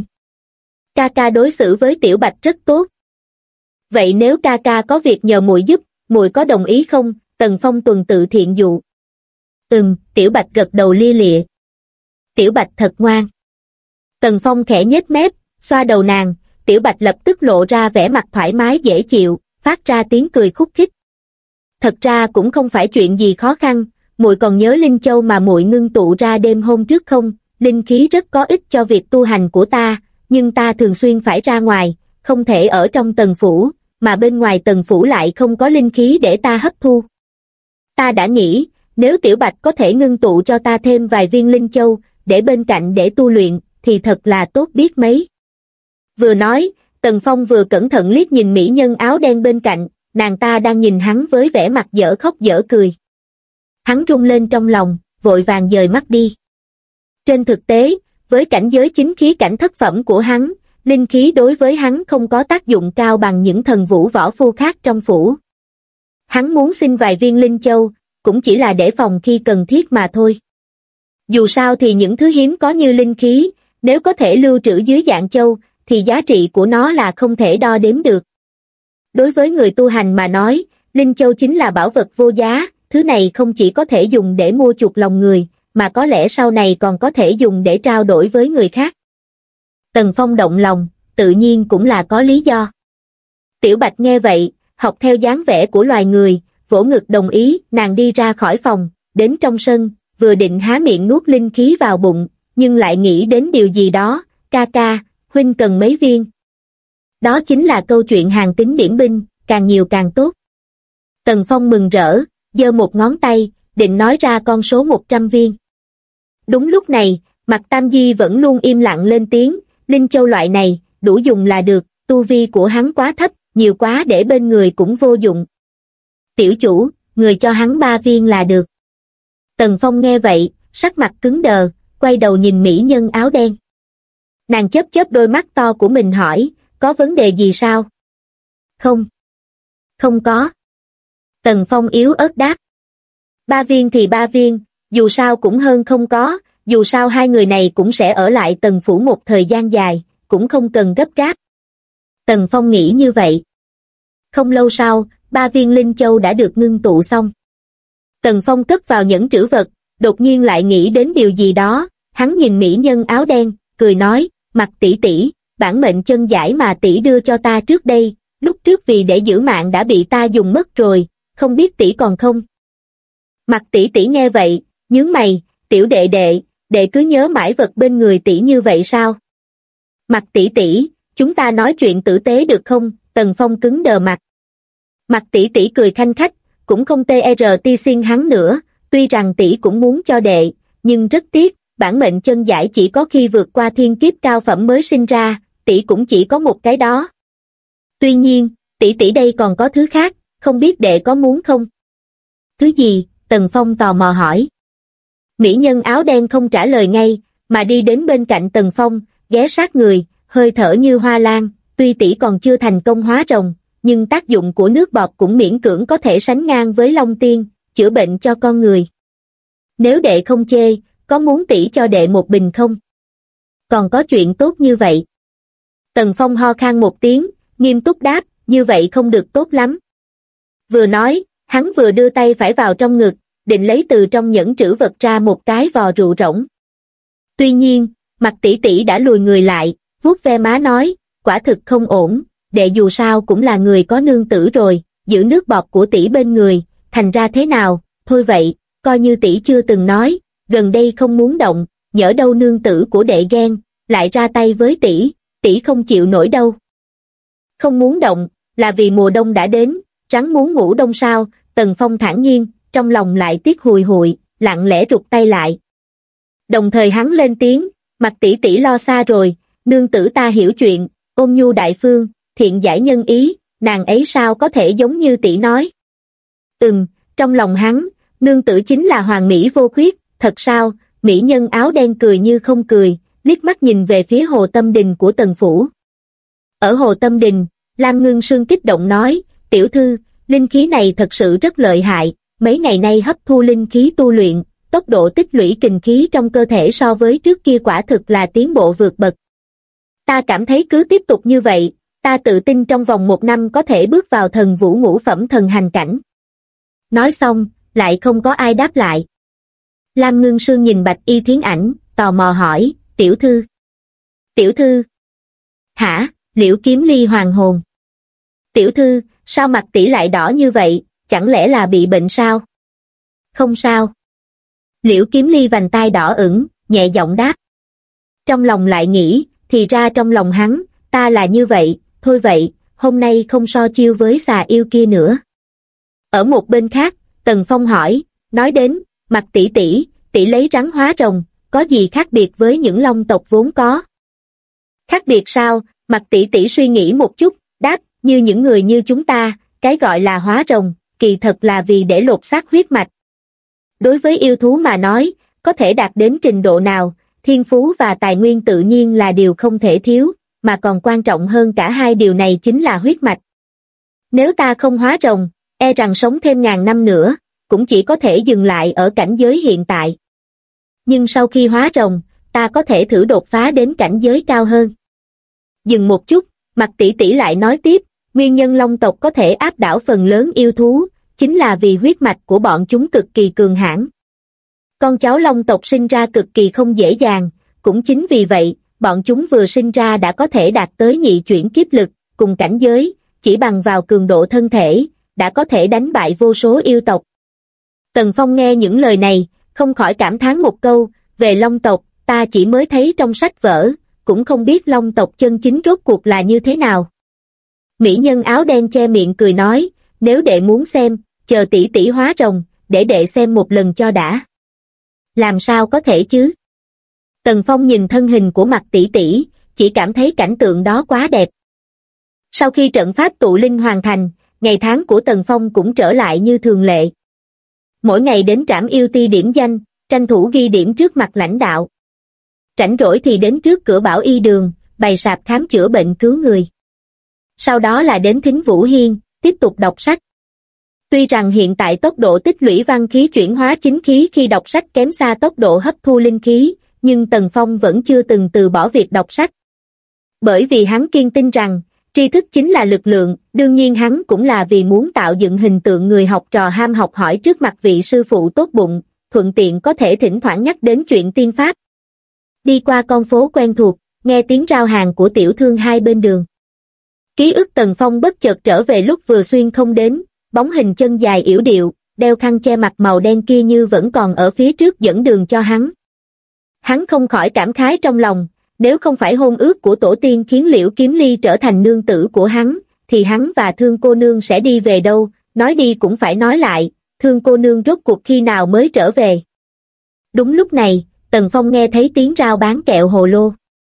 Ca ca đối xử với Tiểu Bạch rất tốt. Vậy nếu ca ca có việc nhờ muội giúp, muội có đồng ý không? Tần Phong tuần tự thiện dụ. Tiểu Bạch gật đầu lia lịa. Tiểu Bạch thật ngoan. Tần Phong khẽ nhếch mép, xoa đầu nàng, Tiểu Bạch lập tức lộ ra vẻ mặt thoải mái dễ chịu, phát ra tiếng cười khúc khích. Thật ra cũng không phải chuyện gì khó khăn, muội còn nhớ Linh Châu mà muội ngưng tụ ra đêm hôm trước không? Linh khí rất có ích cho việc tu hành của ta, nhưng ta thường xuyên phải ra ngoài, không thể ở trong Tần phủ, mà bên ngoài Tần phủ lại không có linh khí để ta hấp thu. Ta đã nghĩ, nếu Tiểu Bạch có thể ngưng tụ cho ta thêm vài viên Linh Châu, để bên cạnh để tu luyện, thì thật là tốt biết mấy. Vừa nói, Tần Phong vừa cẩn thận liếc nhìn mỹ nhân áo đen bên cạnh, nàng ta đang nhìn hắn với vẻ mặt dở khóc dở cười. Hắn rung lên trong lòng, vội vàng dời mắt đi. Trên thực tế, với cảnh giới chính khí cảnh thất phẩm của hắn, linh khí đối với hắn không có tác dụng cao bằng những thần vũ võ phu khác trong phủ. Hắn muốn xin vài viên Linh Châu, cũng chỉ là để phòng khi cần thiết mà thôi. Dù sao thì những thứ hiếm có như linh khí, nếu có thể lưu trữ dưới dạng châu, thì giá trị của nó là không thể đo đếm được. Đối với người tu hành mà nói, Linh Châu chính là bảo vật vô giá, thứ này không chỉ có thể dùng để mua chuộc lòng người, mà có lẽ sau này còn có thể dùng để trao đổi với người khác. Tần Phong động lòng, tự nhiên cũng là có lý do. Tiểu Bạch nghe vậy, học theo dáng vẻ của loài người, vỗ ngực đồng ý. Nàng đi ra khỏi phòng, đến trong sân, vừa định há miệng nuốt linh khí vào bụng, nhưng lại nghĩ đến điều gì đó. Ca ca, huynh cần mấy viên? Đó chính là câu chuyện hàng tín điểm binh, càng nhiều càng tốt. Tần Phong mừng rỡ, giơ một ngón tay, định nói ra con số 100 viên. Đúng lúc này, Mạc Tam Di vẫn luôn im lặng lên tiếng, linh châu loại này, đủ dùng là được, tu vi của hắn quá thấp, nhiều quá để bên người cũng vô dụng. Tiểu chủ, người cho hắn 3 viên là được. Tần Phong nghe vậy, sắc mặt cứng đờ, quay đầu nhìn mỹ nhân áo đen. Nàng chớp chớp đôi mắt to của mình hỏi, có vấn đề gì sao? Không. Không có. Tần Phong yếu ớt đáp. 3 viên thì 3 viên, dù sao cũng hơn không có, dù sao hai người này cũng sẽ ở lại Tần phủ một thời gian dài, cũng không cần gấp gáp. Tần Phong nghĩ như vậy. Không lâu sau, 3 viên linh châu đã được ngưng tụ xong. Tần Phong cất vào nhẫn trữ vật, đột nhiên lại nghĩ đến điều gì đó, hắn nhìn mỹ nhân áo đen, cười nói, Mạc tỷ tỷ, bản mệnh chân giải mà tỷ đưa cho ta trước đây, lúc trước vì để giữ mạng đã bị ta dùng mất rồi, không biết tỷ còn không? Mạc tỷ tỷ nghe vậy, nhướng mày, tiểu đệ đệ, đệ cứ nhớ mãi vật bên người tỷ như vậy sao? Mạc tỷ tỷ, chúng ta nói chuyện tử tế được không? Tần Phong cứng đờ mặt. Mạc tỷ tỷ cười khanh khách, cũng không TRT xin hắn nữa, tuy rằng tỷ cũng muốn cho đệ, nhưng rất tiếc, bản mệnh chân giải chỉ có khi vượt qua thiên kiếp cao phẩm mới sinh ra, tỷ cũng chỉ có một cái đó. Tuy nhiên, tỷ tỷ đây còn có thứ khác, không biết đệ có muốn không? Thứ gì? Tần Phong tò mò hỏi. Mỹ nhân áo đen không trả lời ngay, mà đi đến bên cạnh Tần Phong, ghé sát người, hơi thở như hoa lan, tuy tỷ còn chưa thành công hóa rồng, nhưng tác dụng của nước bọt cũng miễn cưỡng có thể sánh ngang với Long Tiên, chữa bệnh cho con người. Nếu đệ không chê, có muốn tỷ cho đệ một bình không? Còn có chuyện tốt như vậy. Tần Phong ho khan một tiếng, nghiêm túc đáp, như vậy không được tốt lắm. Vừa nói, hắn vừa đưa tay phải vào trong ngực, định lấy từ trong nhẫn trữ vật ra một cái vò rượu rỗng. Tuy nhiên, Mạc tỷ tỷ đã lùi người lại, vuốt ve má nói, quả thực không ổn, đệ dù sao cũng là người có nương tử rồi, giữ nước bọt của tỷ bên người, thành ra thế nào, thôi vậy, coi như tỷ chưa từng nói, gần đây không muốn động, nhỡ đâu nương tử của đệ ghen, lại ra tay với tỷ không chịu nổi đâu. Không muốn động, là vì mùa đông đã đến, rắn muốn ngủ đông sao? Tần Phong thản nhiên, trong lòng lại tiếc hùi hụi, lặng lẽ rụt tay lại. Đồng thời hắn lên tiếng, Mạc tỷ tỷ lo xa rồi, nương tử ta hiểu chuyện, ôn nhu đại phương, thiện giải nhân ý, nàng ấy sao có thể giống như tỷ nói? Trong lòng hắn, nương tử chính là hoàn mỹ vô khuyết, thật sao? Mỹ nhân áo đen cười như không cười, liếc mắt nhìn về phía Hồ Tâm Đình của Tần phủ. Ở Hồ Tâm Đình, Lam Ngưng Sương kích động nói, tiểu thư, linh khí này thật sự rất lợi hại, mấy ngày nay hấp thu linh khí tu luyện, tốc độ tích lũy kình khí trong cơ thể so với trước kia quả thực là tiến bộ vượt bậc. Ta cảm thấy cứ tiếp tục như vậy, ta tự tin trong vòng 1 năm có thể bước vào thần vũ ngũ phẩm thần hành cảnh. Nói xong, lại không có ai đáp lại. Lam Ngưng Sương nhìn Bạch Y Thiến Ảnh, tò mò hỏi, tiểu thư. Tiểu thư? Hả? Liễu Kiếm Ly hoàng hồn. Tiểu thư, sao mặt tỷ lại đỏ như vậy, chẳng lẽ là bị bệnh sao? Không sao. Liễu Kiếm Ly vành tai đỏ ửng, nhẹ giọng đáp. Trong lòng lại nghĩ, thì ra trong lòng hắn, ta là như vậy, thôi vậy, hôm nay không so chiêu với xà yêu kia nữa. Ở một bên khác, Tần Phong hỏi, nói đến, Mạc tỷ tỷ lấy rắn hóa rồng, có gì khác biệt với những long tộc vốn có? Khác biệt sao? Mạc tỷ suy nghĩ một chút, đáp, như những người như chúng ta, cái gọi là hóa rồng, kỳ thật là vì để lột xác huyết mạch. Đối với yêu thú mà nói, có thể đạt đến trình độ nào, thiên phú và tài nguyên tự nhiên là điều không thể thiếu, mà còn quan trọng hơn cả hai điều này chính là huyết mạch. Nếu ta không hóa rồng, e rằng sống thêm ngàn năm nữa, cũng chỉ có thể dừng lại ở cảnh giới hiện tại. Nhưng sau khi hóa rồng, ta có thể thử đột phá đến cảnh giới cao hơn. Dừng một chút, Mạc tỷ lại nói tiếp, nguyên nhân long tộc có thể áp đảo phần lớn yêu thú, chính là vì huyết mạch của bọn chúng cực kỳ cường hãn. Con cháu long tộc sinh ra cực kỳ không dễ dàng, cũng chính vì vậy, bọn chúng vừa sinh ra đã có thể đạt tới nhị chuyển kiếp lực, cùng cảnh giới, chỉ bằng vào cường độ thân thể, đã có thể đánh bại vô số yêu tộc. Tần Phong nghe những lời này, không khỏi cảm thán một câu, về Long tộc, ta chỉ mới thấy trong sách vở, cũng không biết Long tộc chân chính rốt cuộc là như thế nào. Mỹ nhân áo đen che miệng cười nói, nếu đệ muốn xem, chờ tỷ tỷ hóa rồng, để đệ xem một lần cho đã. Làm sao có thể chứ? Tần Phong nhìn thân hình của mặt tỷ tỷ, chỉ cảm thấy cảnh tượng đó quá đẹp. Sau khi trận pháp tụ linh hoàn thành, ngày tháng của Tần Phong cũng trở lại như thường lệ. Mỗi ngày đến trảm yêu ti điểm danh, tranh thủ ghi điểm trước mặt lãnh đạo. Rảnh rỗi thì đến trước cửa Bảo Y đường, bày sạp khám chữa bệnh cứu người. Sau đó là đến Thính Vũ Hiên, tiếp tục đọc sách. Tuy rằng hiện tại tốc độ tích lũy văn khí chuyển hóa chính khí khi đọc sách kém xa tốc độ hấp thu linh khí, nhưng Tần Phong vẫn chưa từng từ bỏ việc đọc sách. Bởi vì hắn kiên tin rằng, tri thức chính là lực lượng, đương nhiên hắn cũng là vì muốn tạo dựng hình tượng người học trò ham học hỏi trước mặt vị sư phụ tốt bụng, thuận tiện có thể thỉnh thoảng nhắc đến chuyện tiên pháp. Đi qua con phố quen thuộc, nghe tiếng rao hàng của tiểu thương hai bên đường. Ký ức Tần Phong bất chợt trở về lúc vừa xuyên không đến, bóng hình chân dài yểu điệu, đeo khăn che mặt màu đen kia như vẫn còn ở phía trước dẫn đường cho hắn. Hắn không khỏi cảm khái trong lòng, nếu không phải hôn ước của tổ tiên khiến Liễu Kiếm Ly trở thành nương tử của hắn, thì hắn và Thương cô nương sẽ đi về đâu, nói đi cũng phải nói lại, Thương cô nương rốt cuộc khi nào mới trở về. Đúng lúc này, Tần Phong nghe thấy tiếng rao bán kẹo hồ lô.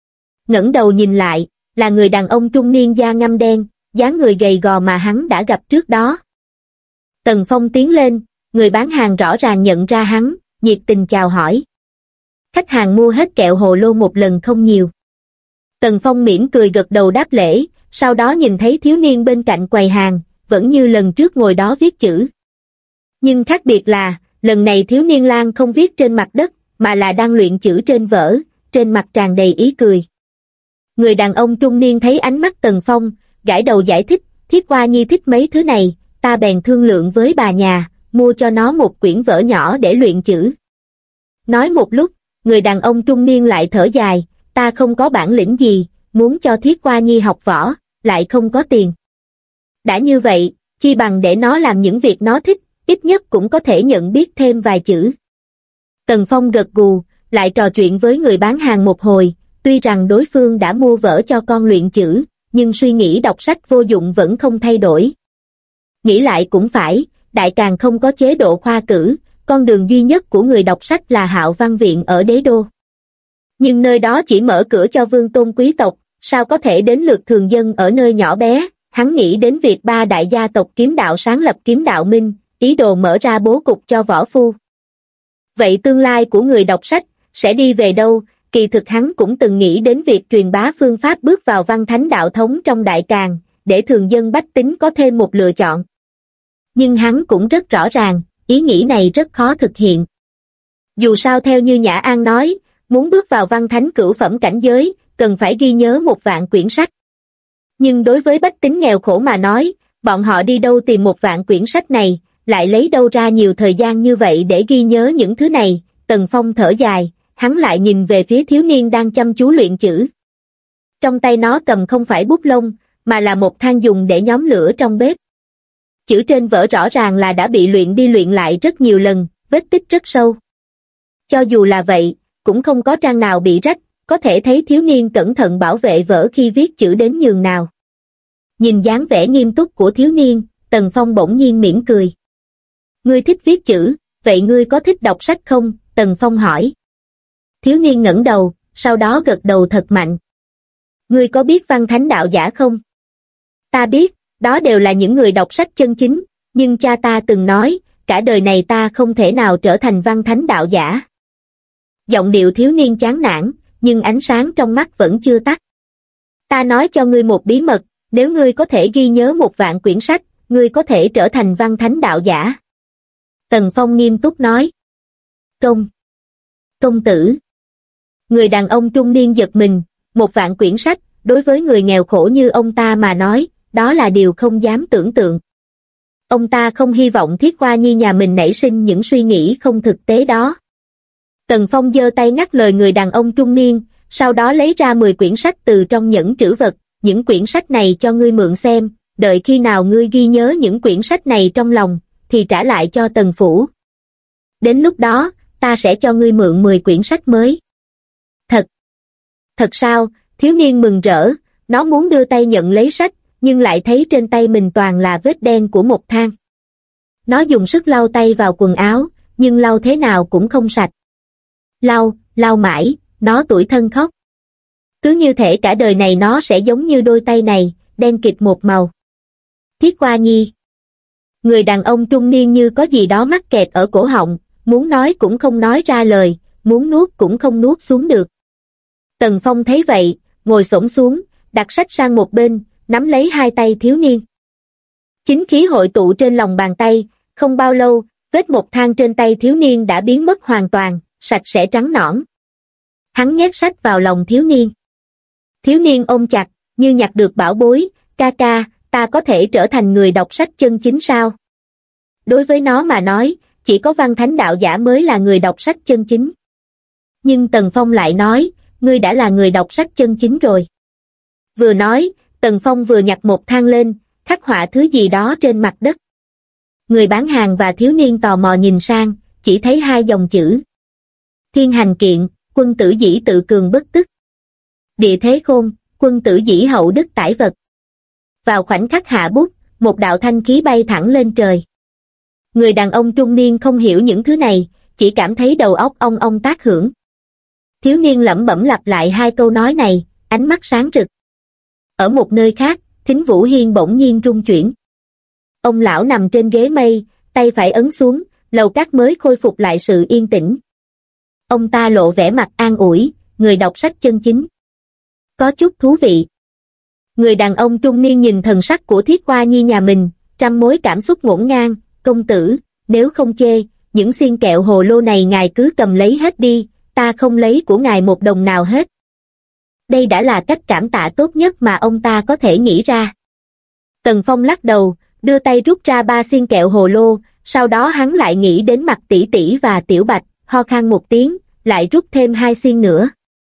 Ngẩng đầu nhìn lại, là người đàn ông trung niên da ngăm đen, dáng người gầy gò mà hắn đã gặp trước đó. Tần Phong tiến lên, người bán hàng rõ ràng nhận ra hắn, nhiệt tình chào hỏi. Khách hàng mua hết kẹo hồ lô một lần không nhiều. Tần Phong mỉm cười gật đầu đáp lễ, sau đó nhìn thấy thiếu niên bên cạnh quầy hàng, vẫn như lần trước ngồi đó viết chữ. Nhưng khác biệt là, lần này thiếu niên lang không viết trên mặt đất, mà là đang luyện chữ trên vở, trên mặt tràn đầy ý cười. Người đàn ông trung niên thấy ánh mắt Tần Phong, gãi đầu giải thích, Thiết Hoa Nhi thích mấy thứ này, ta bèn thương lượng với bà nhà, mua cho nó một quyển vở nhỏ để luyện chữ. Nói một lúc, người đàn ông trung niên lại thở dài, ta không có bản lĩnh gì, muốn cho Thiết Hoa Nhi học võ, lại không có tiền. Đã như vậy, chi bằng để nó làm những việc nó thích, ít nhất cũng có thể nhận biết thêm vài chữ. Tần Phong gật gù, lại trò chuyện với người bán hàng một hồi, tuy rằng đối phương đã mua vở cho con luyện chữ, nhưng suy nghĩ đọc sách vô dụng vẫn không thay đổi. Nghĩ lại cũng phải, Đại Càn không có chế độ khoa cử, con đường duy nhất của người đọc sách là Hạo Văn Viện ở Đế Đô. Nhưng nơi đó chỉ mở cửa cho vương tôn quý tộc, sao có thể đến lượt thường dân ở nơi nhỏ bé, hắn nghĩ đến việc ba đại gia tộc kiếm đạo sáng lập kiếm đạo minh, ý đồ mở ra bố cục cho võ phu. Vậy tương lai của người đọc sách, sẽ đi về đâu? Kỳ thực hắn cũng từng nghĩ đến việc truyền bá phương pháp bước vào văn thánh đạo thống trong Đại Càn, để thường dân bách tính có thêm một lựa chọn. Nhưng hắn cũng rất rõ ràng, ý nghĩ này rất khó thực hiện. Dù sao theo như Nhã An nói, muốn bước vào văn thánh cửu phẩm cảnh giới, cần phải ghi nhớ 1.000 quyển sách. Nhưng đối với bách tính nghèo khổ mà nói, bọn họ đi đâu tìm 1.000 quyển sách này, lại lấy đâu ra nhiều thời gian như vậy để ghi nhớ những thứ này. Tần Phong thở dài, hắn lại nhìn về phía thiếu niên đang chăm chú luyện chữ. Trong tay nó cầm không phải bút lông, mà là một than dùng để nhóm lửa trong bếp. Chữ trên vở rõ ràng là đã bị luyện đi luyện lại rất nhiều lần, vết tích rất sâu. Cho dù là vậy, cũng không có trang nào bị rách, có thể thấy thiếu niên cẩn thận bảo vệ vở khi viết chữ đến nhường nào. Nhìn dáng vẻ nghiêm túc của thiếu niên, Tần Phong bỗng nhiên mỉm cười. Ngươi thích viết chữ, vậy ngươi có thích đọc sách không? Tần Phong hỏi. Thiếu niên ngẩng đầu, sau đó gật đầu thật mạnh. Ngươi có biết văn thánh đạo giả không? Ta biết, đó đều là những người đọc sách chân chính, nhưng cha ta từng nói, cả đời này ta không thể nào trở thành văn thánh đạo giả. Giọng điệu thiếu niên chán nản, nhưng ánh sáng trong mắt vẫn chưa tắt. Ta nói cho ngươi một bí mật, nếu ngươi có thể ghi nhớ 1.000 quyển sách, ngươi có thể trở thành văn thánh đạo giả. Tần Phong nghiêm túc nói. Công tử. Người đàn ông trung niên giật mình, 1.000 quyển sách, đối với người nghèo khổ như ông ta mà nói, đó là điều không dám tưởng tượng. Ông ta không hy vọng Thiết Hoa Nhi nhà mình nảy sinh những suy nghĩ không thực tế đó. Tần Phong giơ tay ngắt lời người đàn ông trung niên, sau đó lấy ra 10 quyển sách từ trong nhẫn trữ vật, những quyển sách này cho ngươi mượn xem, đợi khi nào ngươi ghi nhớ những quyển sách này trong lòng, thì trả lại cho Tần phủ. Đến lúc đó, ta sẽ cho ngươi mượn 10 quyển sách mới. Thật! Thật sao? Thiếu niên mừng rỡ, nó muốn đưa tay nhận lấy sách, nhưng lại thấy trên tay mình toàn là vết đen của một thang. Nó dùng sức lau tay vào quần áo, nhưng lau thế nào cũng không sạch. Lau mãi, nó tủi thân khóc. Cứ như thể cả đời này nó sẽ giống như đôi tay này, đen kịt một màu. Thiết Hoa Nhi. Người đàn ông trung niên như có gì đó mắc kẹt ở cổ họng, muốn nói cũng không nói ra lời, muốn nuốt cũng không nuốt xuống được. Tần Phong thấy vậy, ngồi xổm xuống, đặt sách sang một bên, nắm lấy hai tay thiếu niên. Chính khí hội tụ trên lòng bàn tay, không bao lâu, vết một thang trên tay thiếu niên đã biến mất hoàn toàn, sạch sẽ trắng nõn. Hắn nhét sách vào lòng thiếu niên. Thiếu niên ôm chặt, như nhặt được bảo bối, ca ca, ta có thể trở thành người đọc sách chân chính sao? Đối với nó mà nói, chỉ có Văn Thánh đạo giả mới là người đọc sách chân chính. Nhưng Tần Phong lại nói, ngươi đã là người đọc sách chân chính rồi. Vừa nói, Tần Phong vừa nhặt một thang lên, khắc họa thứ gì đó trên mặt đất. Người bán hàng và thiếu niên tò mò nhìn sang, chỉ thấy hai dòng chữ. Thiên hành kiện, quân tử dĩ tự cường bất tức. Địa thế khôn, quân tử dĩ hậu đức tải vật. Vào khoảnh khắc hạ bút, một đạo thanh khí bay thẳng lên trời. Người đàn ông trung niên không hiểu những thứ này, chỉ cảm thấy đầu óc ong ong tác hưởng. Thiếu niên lẩm bẩm lặp lại hai câu nói này, ánh mắt sáng rực. Ở một nơi khác, Thính Vũ Hiên bỗng nhiên rung chuyển. Ông lão nằm trên ghế mây, tay phải ấn xuống, lầu cát mới khôi phục lại sự yên tĩnh. Ông ta lộ vẻ mặt an ủi, người đọc sách chân chính. Có chút thú vị. Người đàn ông trung niên nhìn thần sắc của Thiết Hoa Nhi nhà mình, trăm mối cảm xúc ngổn ngang, công tử, nếu không chê, những xiên kẹo hồ lô này ngài cứ cầm lấy hết đi, ta không lấy của ngài một đồng nào hết. Đây đã là cách cảm tạ tốt nhất mà ông ta có thể nghĩ ra. Tần Phong lắc đầu, đưa tay rút ra 3 xiên kẹo hồ lô, sau đó hắn lại nghĩ đến Mặt Tỷ Tỷ và Tiểu Bạch, ho khan một tiếng, lại rút thêm 2 xiên nữa.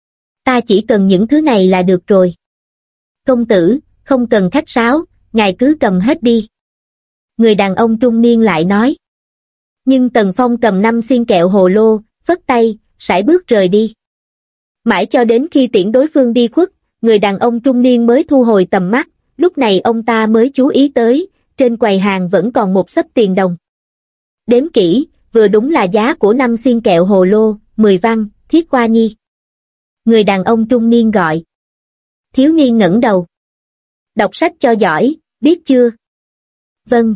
Ta chỉ cần những thứ này là được rồi. Công tử, không cần khách sáo, ngài cứ cầm hết đi. Người đàn ông trung niên lại nói. Nhưng Tần Phong cầm 5 xiên kẹo hồ lô, phất tay, sải bước rời đi. Mãi cho đến khi tiễn đối phương đi khuất, người đàn ông trung niên mới thu hồi tầm mắt, lúc này ông ta mới chú ý tới, trên quầy hàng vẫn còn một xấp tiền đồng. Đếm kỹ, vừa đúng là giá của 5 xiên kẹo hồ lô, 10 văn, Thiết Hoa Nhi. Người đàn ông trung niên gọi. Thiếu niên ngẩng đầu. Đọc sách cho giỏi, biết chưa? Vâng.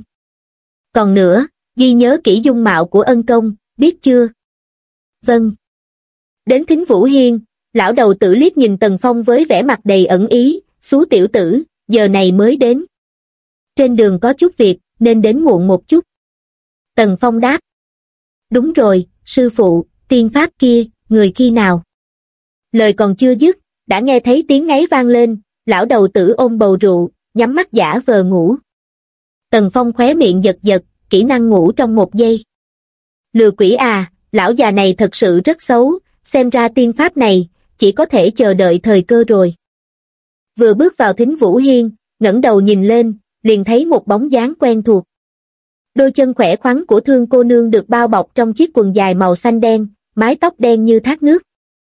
Còn nữa, ghi nhớ kỹ dung mạo của ân công, biết chưa? Vâng. Đến Thính Vũ Hiên, lão đầu tử liếc nhìn Tần Phong với vẻ mặt đầy ẩn ý, xú tiểu tử, giờ này mới đến. Trên đường có chút việc, nên đến muộn một chút. Tần Phong đáp. Đúng rồi, sư phụ, tiên pháp kia, người khi nào? Lời còn chưa dứt, đã nghe thấy tiếng ngáy vang lên, lão đầu tử ôm bầu rượu, nhắm mắt giả vờ ngủ. Tần Phong khóe miệng giật giật, kỹ năng ngủ trong 1 giây. Lừa quỷ à, lão già này thật sự rất xấu, xem ra tiên pháp này, chỉ có thể chờ đợi thời cơ rồi. Vừa bước vào Thính Vũ Hiên, ngẩng đầu nhìn lên, liền thấy một bóng dáng quen thuộc. Đôi chân khỏe khoắn của Thương cô nương được bao bọc trong chiếc quần dài màu xanh đen, mái tóc đen như thác nước.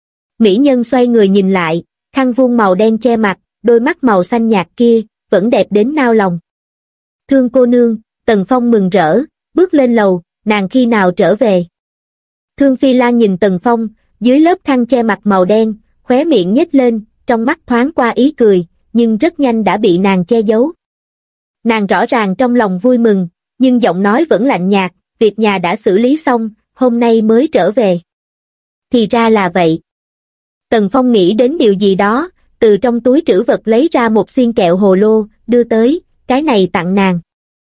Mỹ nhân xoay người nhìn lại, khăn vuông màu đen che mặt, đôi mắt màu xanh nhạt kia, vẫn đẹp đến nao lòng. Thương cô nương, Tần Phong mừng rỡ, bước lên lầu, nàng khi nào trở về? Thương Phi Lan nhìn Tần Phong, dưới lớp khăn che mặt màu đen, khóe miệng nhếch lên, trong mắt thoáng qua ý cười, nhưng rất nhanh đã bị nàng che giấu. Nàng rõ ràng trong lòng vui mừng, nhưng giọng nói vẫn lạnh nhạt, việc nhà đã xử lý xong, hôm nay mới trở về. Thì ra là vậy. Tần Phong nghĩ đến điều gì đó, từ trong túi trữ vật lấy ra một xiên kẹo hồ lô, đưa tới, cái này tặng nàng.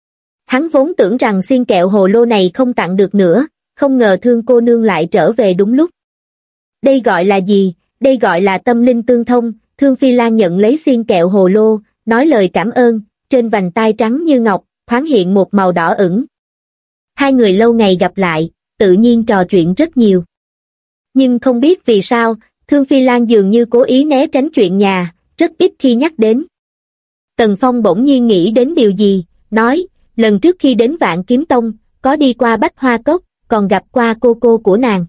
Hắn vốn tưởng rằng xiên kẹo hồ lô này không tặng được nữa, không ngờ Thương cô nương lại trở về đúng lúc. Đây gọi là gì? Đây gọi là tâm linh tương thông. Thương Phi Lan nhận lấy xiên kẹo hồ lô, nói lời cảm ơn, trên vành tai trắng như ngọc, thoáng hiện một màu đỏ ửng. Hai người lâu ngày gặp lại, tự nhiên trò chuyện rất nhiều. Nhưng không biết vì sao, Thương Phi Lan dường như cố ý né tránh chuyện nhà, rất ít khi nhắc đến. Tần Phong bỗng nhiên nghĩ đến điều gì, nói, lần trước khi đến Vạn Kiếm Tông, có đi qua Bách Hoa Cốc, còn gặp qua cô của nàng.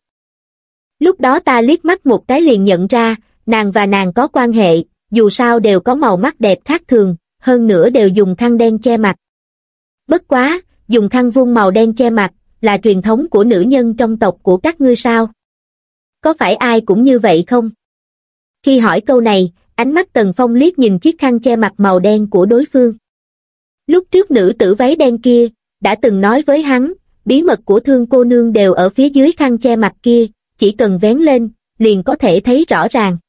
Lúc đó ta liếc mắt một cái liền nhận ra, nàng và nàng có quan hệ, dù sao đều có màu mắt đẹp khác thường, hơn nữa đều dùng khăn đen che mặt. Bất quá, dùng khăn vuông màu đen che mặt, là truyền thống của nữ nhân trong tộc của các ngươi sao? Có phải ai cũng như vậy không? Khi hỏi câu này, ánh mắt Tần Phong liếc nhìn chiếc khăn che mặt màu đen của đối phương. Lúc trước nữ tử váy đen kia, đã từng nói với hắn, bí mật của Thương cô nương đều ở phía dưới khăn che mặt kia, chỉ cần vén lên, liền có thể thấy rõ ràng.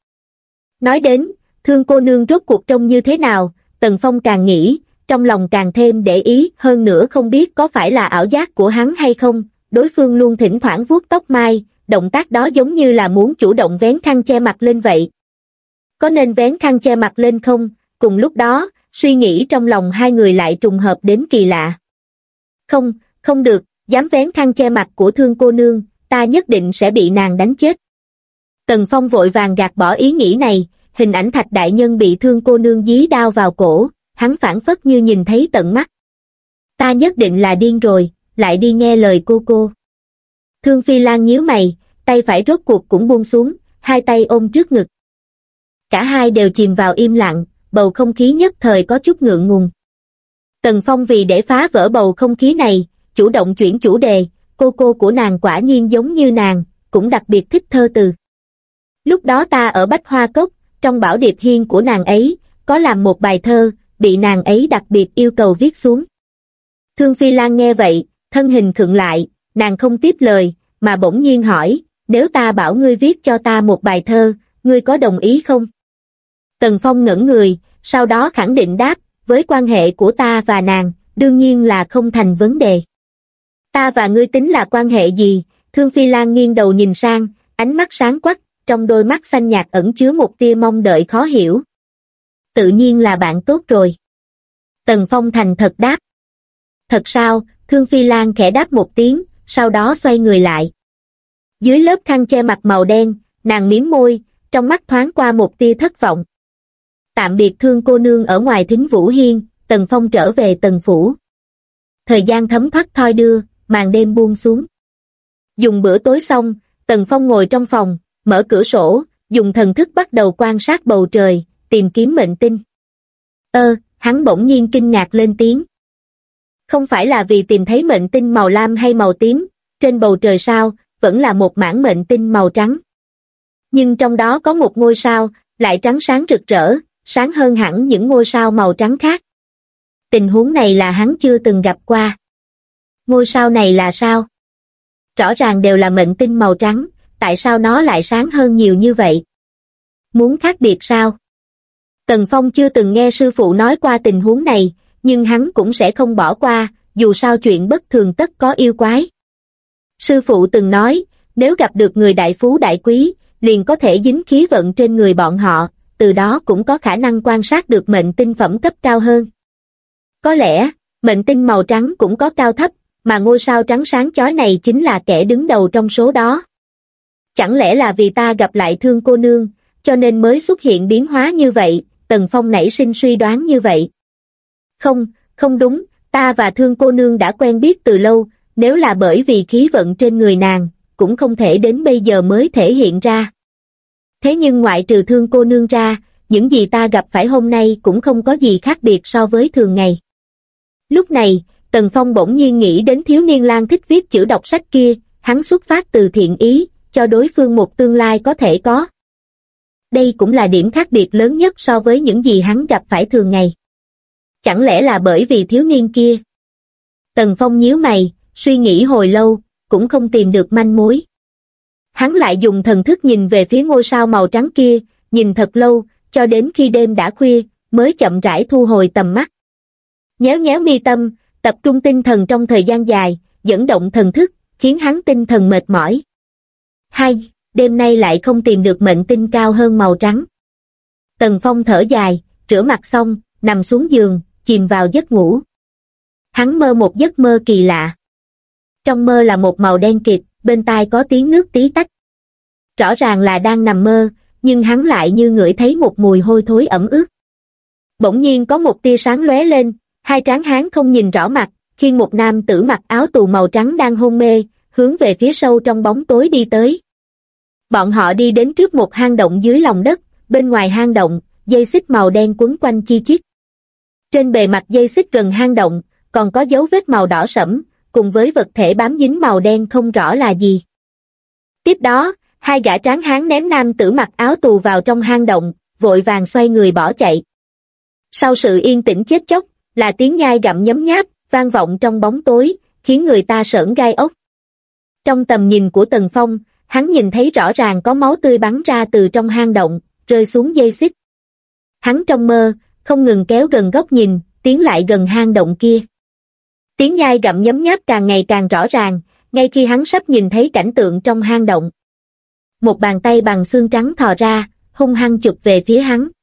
Nói đến, Thương cô nương rốt cuộc trông như thế nào, Tần Phong càng nghĩ, trong lòng càng thêm để ý, hơn nữa không biết có phải là ảo giác của hắn hay không, đối phương luôn thỉnh thoảng vuốt tóc mai, động tác đó giống như là muốn chủ động vén khăn che mặt lên vậy. Có nên vén khăn che mặt lên không? Cùng lúc đó, suy nghĩ trong lòng hai người lại trùng hợp đến kỳ lạ. Không, không được, dám vén khăn che mặt của Thương cô nương, ta nhất định sẽ bị nàng đánh chết. Tần Phong vội vàng gạt bỏ ý nghĩ này, hình ảnh Thạch đại nhân bị Thương cô nương dí đao vào cổ, hắn phảng phất như nhìn thấy tận mắt. Ta nhất định là điên rồi, lại đi nghe lời cô. Thương Phi Lan nhíu mày, tay phải rốt cuộc cũng buông xuống, hai tay ôm trước ngực. Cả hai đều chìm vào im lặng, bầu không khí nhất thời có chút ngượng ngùng. Tần Phong vì để phá vỡ bầu không khí này, chủ động chuyển chủ đề, cô của nàng quả nhiên giống như nàng, cũng đặc biệt thích thơ từ. Lúc đó ta ở Bách Hoa Cốc, trong bảo điệp hiên của nàng ấy, có làm một bài thơ, bị nàng ấy đặc biệt yêu cầu viết xuống. Thương Phi Lan nghe vậy, thân hình khựng lại, nàng không tiếp lời, mà bỗng nhiên hỏi, nếu ta bảo ngươi viết cho ta một bài thơ, ngươi có đồng ý không? Tần Phong ngẩn người, sau đó khẳng định đáp, với quan hệ của ta và nàng, đương nhiên là không thành vấn đề. Ta và ngươi tính là quan hệ gì? Thương Phi Lan nghiêng đầu nhìn sang, ánh mắt sáng quắc, trong đôi mắt xanh nhạt ẩn chứa một tia mong đợi khó hiểu. Tự nhiên là bạn tốt rồi. Tần Phong thành thật đáp. Thật sao? Thương Phi Lan khẽ đáp một tiếng, sau đó xoay người lại. Dưới lớp khăn che mặt màu đen, nàng mím môi, trong mắt thoáng qua một tia thất vọng. Tạm biệt Thương cô nương ở ngoài Thính Vũ Hiên, Tần Phong trở về Tần phủ. Thời gian thấm thoát thoi đưa, màn đêm buông xuống. Dùng bữa tối xong, Tần Phong ngồi trong phòng, mở cửa sổ, dùng thần thức bắt đầu quan sát bầu trời, tìm kiếm mệnh tinh. Hắn bỗng nhiên kinh ngạc lên tiếng. Không phải là vì tìm thấy mệnh tinh màu lam hay màu tím, trên bầu trời sao, vẫn là một mảng mệnh tinh màu trắng. Nhưng trong đó có một ngôi sao, lại trắng sáng rực rỡ, sáng hơn hẳn những ngôi sao màu trắng khác. Tình huống này là hắn chưa từng gặp qua. Ngôi sao này là sao? Rõ ràng đều là mệnh tinh màu trắng, tại sao nó lại sáng hơn nhiều như vậy? Muốn khác biệt sao? Tần Phong chưa từng nghe sư phụ nói qua tình huống này, nhưng hắn cũng sẽ không bỏ qua, dù sao chuyện bất thường tất có yêu quái. Sư phụ từng nói, nếu gặp được người đại phú đại quý, liền có thể dính khí vận trên người bọn họ, từ đó cũng có khả năng quan sát được mệnh tinh phẩm cấp cao hơn. Có lẽ, mệnh tinh màu trắng cũng có cao thấp, mà ngôi sao trắng sáng chói này chính là kẻ đứng đầu trong số đó. Chẳng lẽ là vì ta gặp lại Thương cô nương, cho nên mới xuất hiện biến hóa như vậy? Tần Phong nảy sinh suy đoán như vậy. Không đúng, ta và Thương cô nương đã quen biết từ lâu, nếu là bởi vì khí vận trên người nàng, cũng không thể đến bây giờ mới thể hiện ra. Thế nhưng ngoại trừ Thương cô nương ra, những gì ta gặp phải hôm nay cũng không có gì khác biệt so với thường ngày. Lúc này, Tần Phong bỗng nhiên nghĩ đến thiếu niên lang thích viết chữ đọc sách kia, hắn xuất phát từ thiện ý, cho đối phương một tương lai có thể có. Đây cũng là điểm khác biệt lớn nhất so với những gì hắn gặp phải thường ngày. Chẳng lẽ là bởi vì thiếu niên kia? Tần Phong nhíu mày, suy nghĩ hồi lâu, cũng không tìm được manh mối. Hắn lại dùng thần thức nhìn về phía ngôi sao màu trắng kia, nhìn thật lâu, cho đến khi đêm đã khuya, mới chậm rãi thu hồi tầm mắt. Nhéo nhéo mi tâm, tập trung tinh thần trong thời gian dài, dẫn động thần thức, khiến hắn tinh thần mệt mỏi. Đêm nay lại không tìm được mệnh tinh cao hơn màu trắng. Tần Phong thở dài, rửa mặt xong, nằm xuống giường, chìm vào giấc ngủ. Hắn mơ một giấc mơ kỳ lạ. Trong mơ là một màu đen kịt, bên tai có tiếng nước tí tách. Rõ ràng là đang nằm mơ, nhưng hắn lại như ngửi thấy một mùi hôi thối ẩm ướt. Bỗng nhiên có một tia sáng lóe lên, hai tráng hán không nhìn rõ mặt, khiêng một nam tử mặc áo tù màu trắng đang hôn mê, hướng về phía sâu trong bóng tối đi tới. Bọn họ đi đến trước một hang động dưới lòng đất, bên ngoài hang động, dây xích màu đen quấn quanh chi chít. Trên bề mặt dây xích gần hang động, còn có dấu vết màu đỏ sẫm, cùng với vật thể bám dính màu đen không rõ là gì. Tiếp đó, hai gã tráng hán ném nam tử mặc áo tù vào trong hang động, vội vàng xoay người bỏ chạy. Sau sự yên tĩnh chết chóc, là tiếng nhai gặm nhấm nháp, vang vọng trong bóng tối, khiến người ta sởn gai ốc. Trong tầm nhìn của Tần Phong, hắn nhìn thấy rõ ràng có máu tươi bắn ra từ trong hang động, rơi xuống dây xích. Hắn trong mơ, không ngừng kéo gần góc nhìn, tiến lại gần hang động kia. Tiếng nhai gặm nhấm nháp càng ngày càng rõ ràng, ngay khi hắn sắp nhìn thấy cảnh tượng trong hang động. Một bàn tay bằng xương trắng thò ra, hung hăng chụp về phía hắn.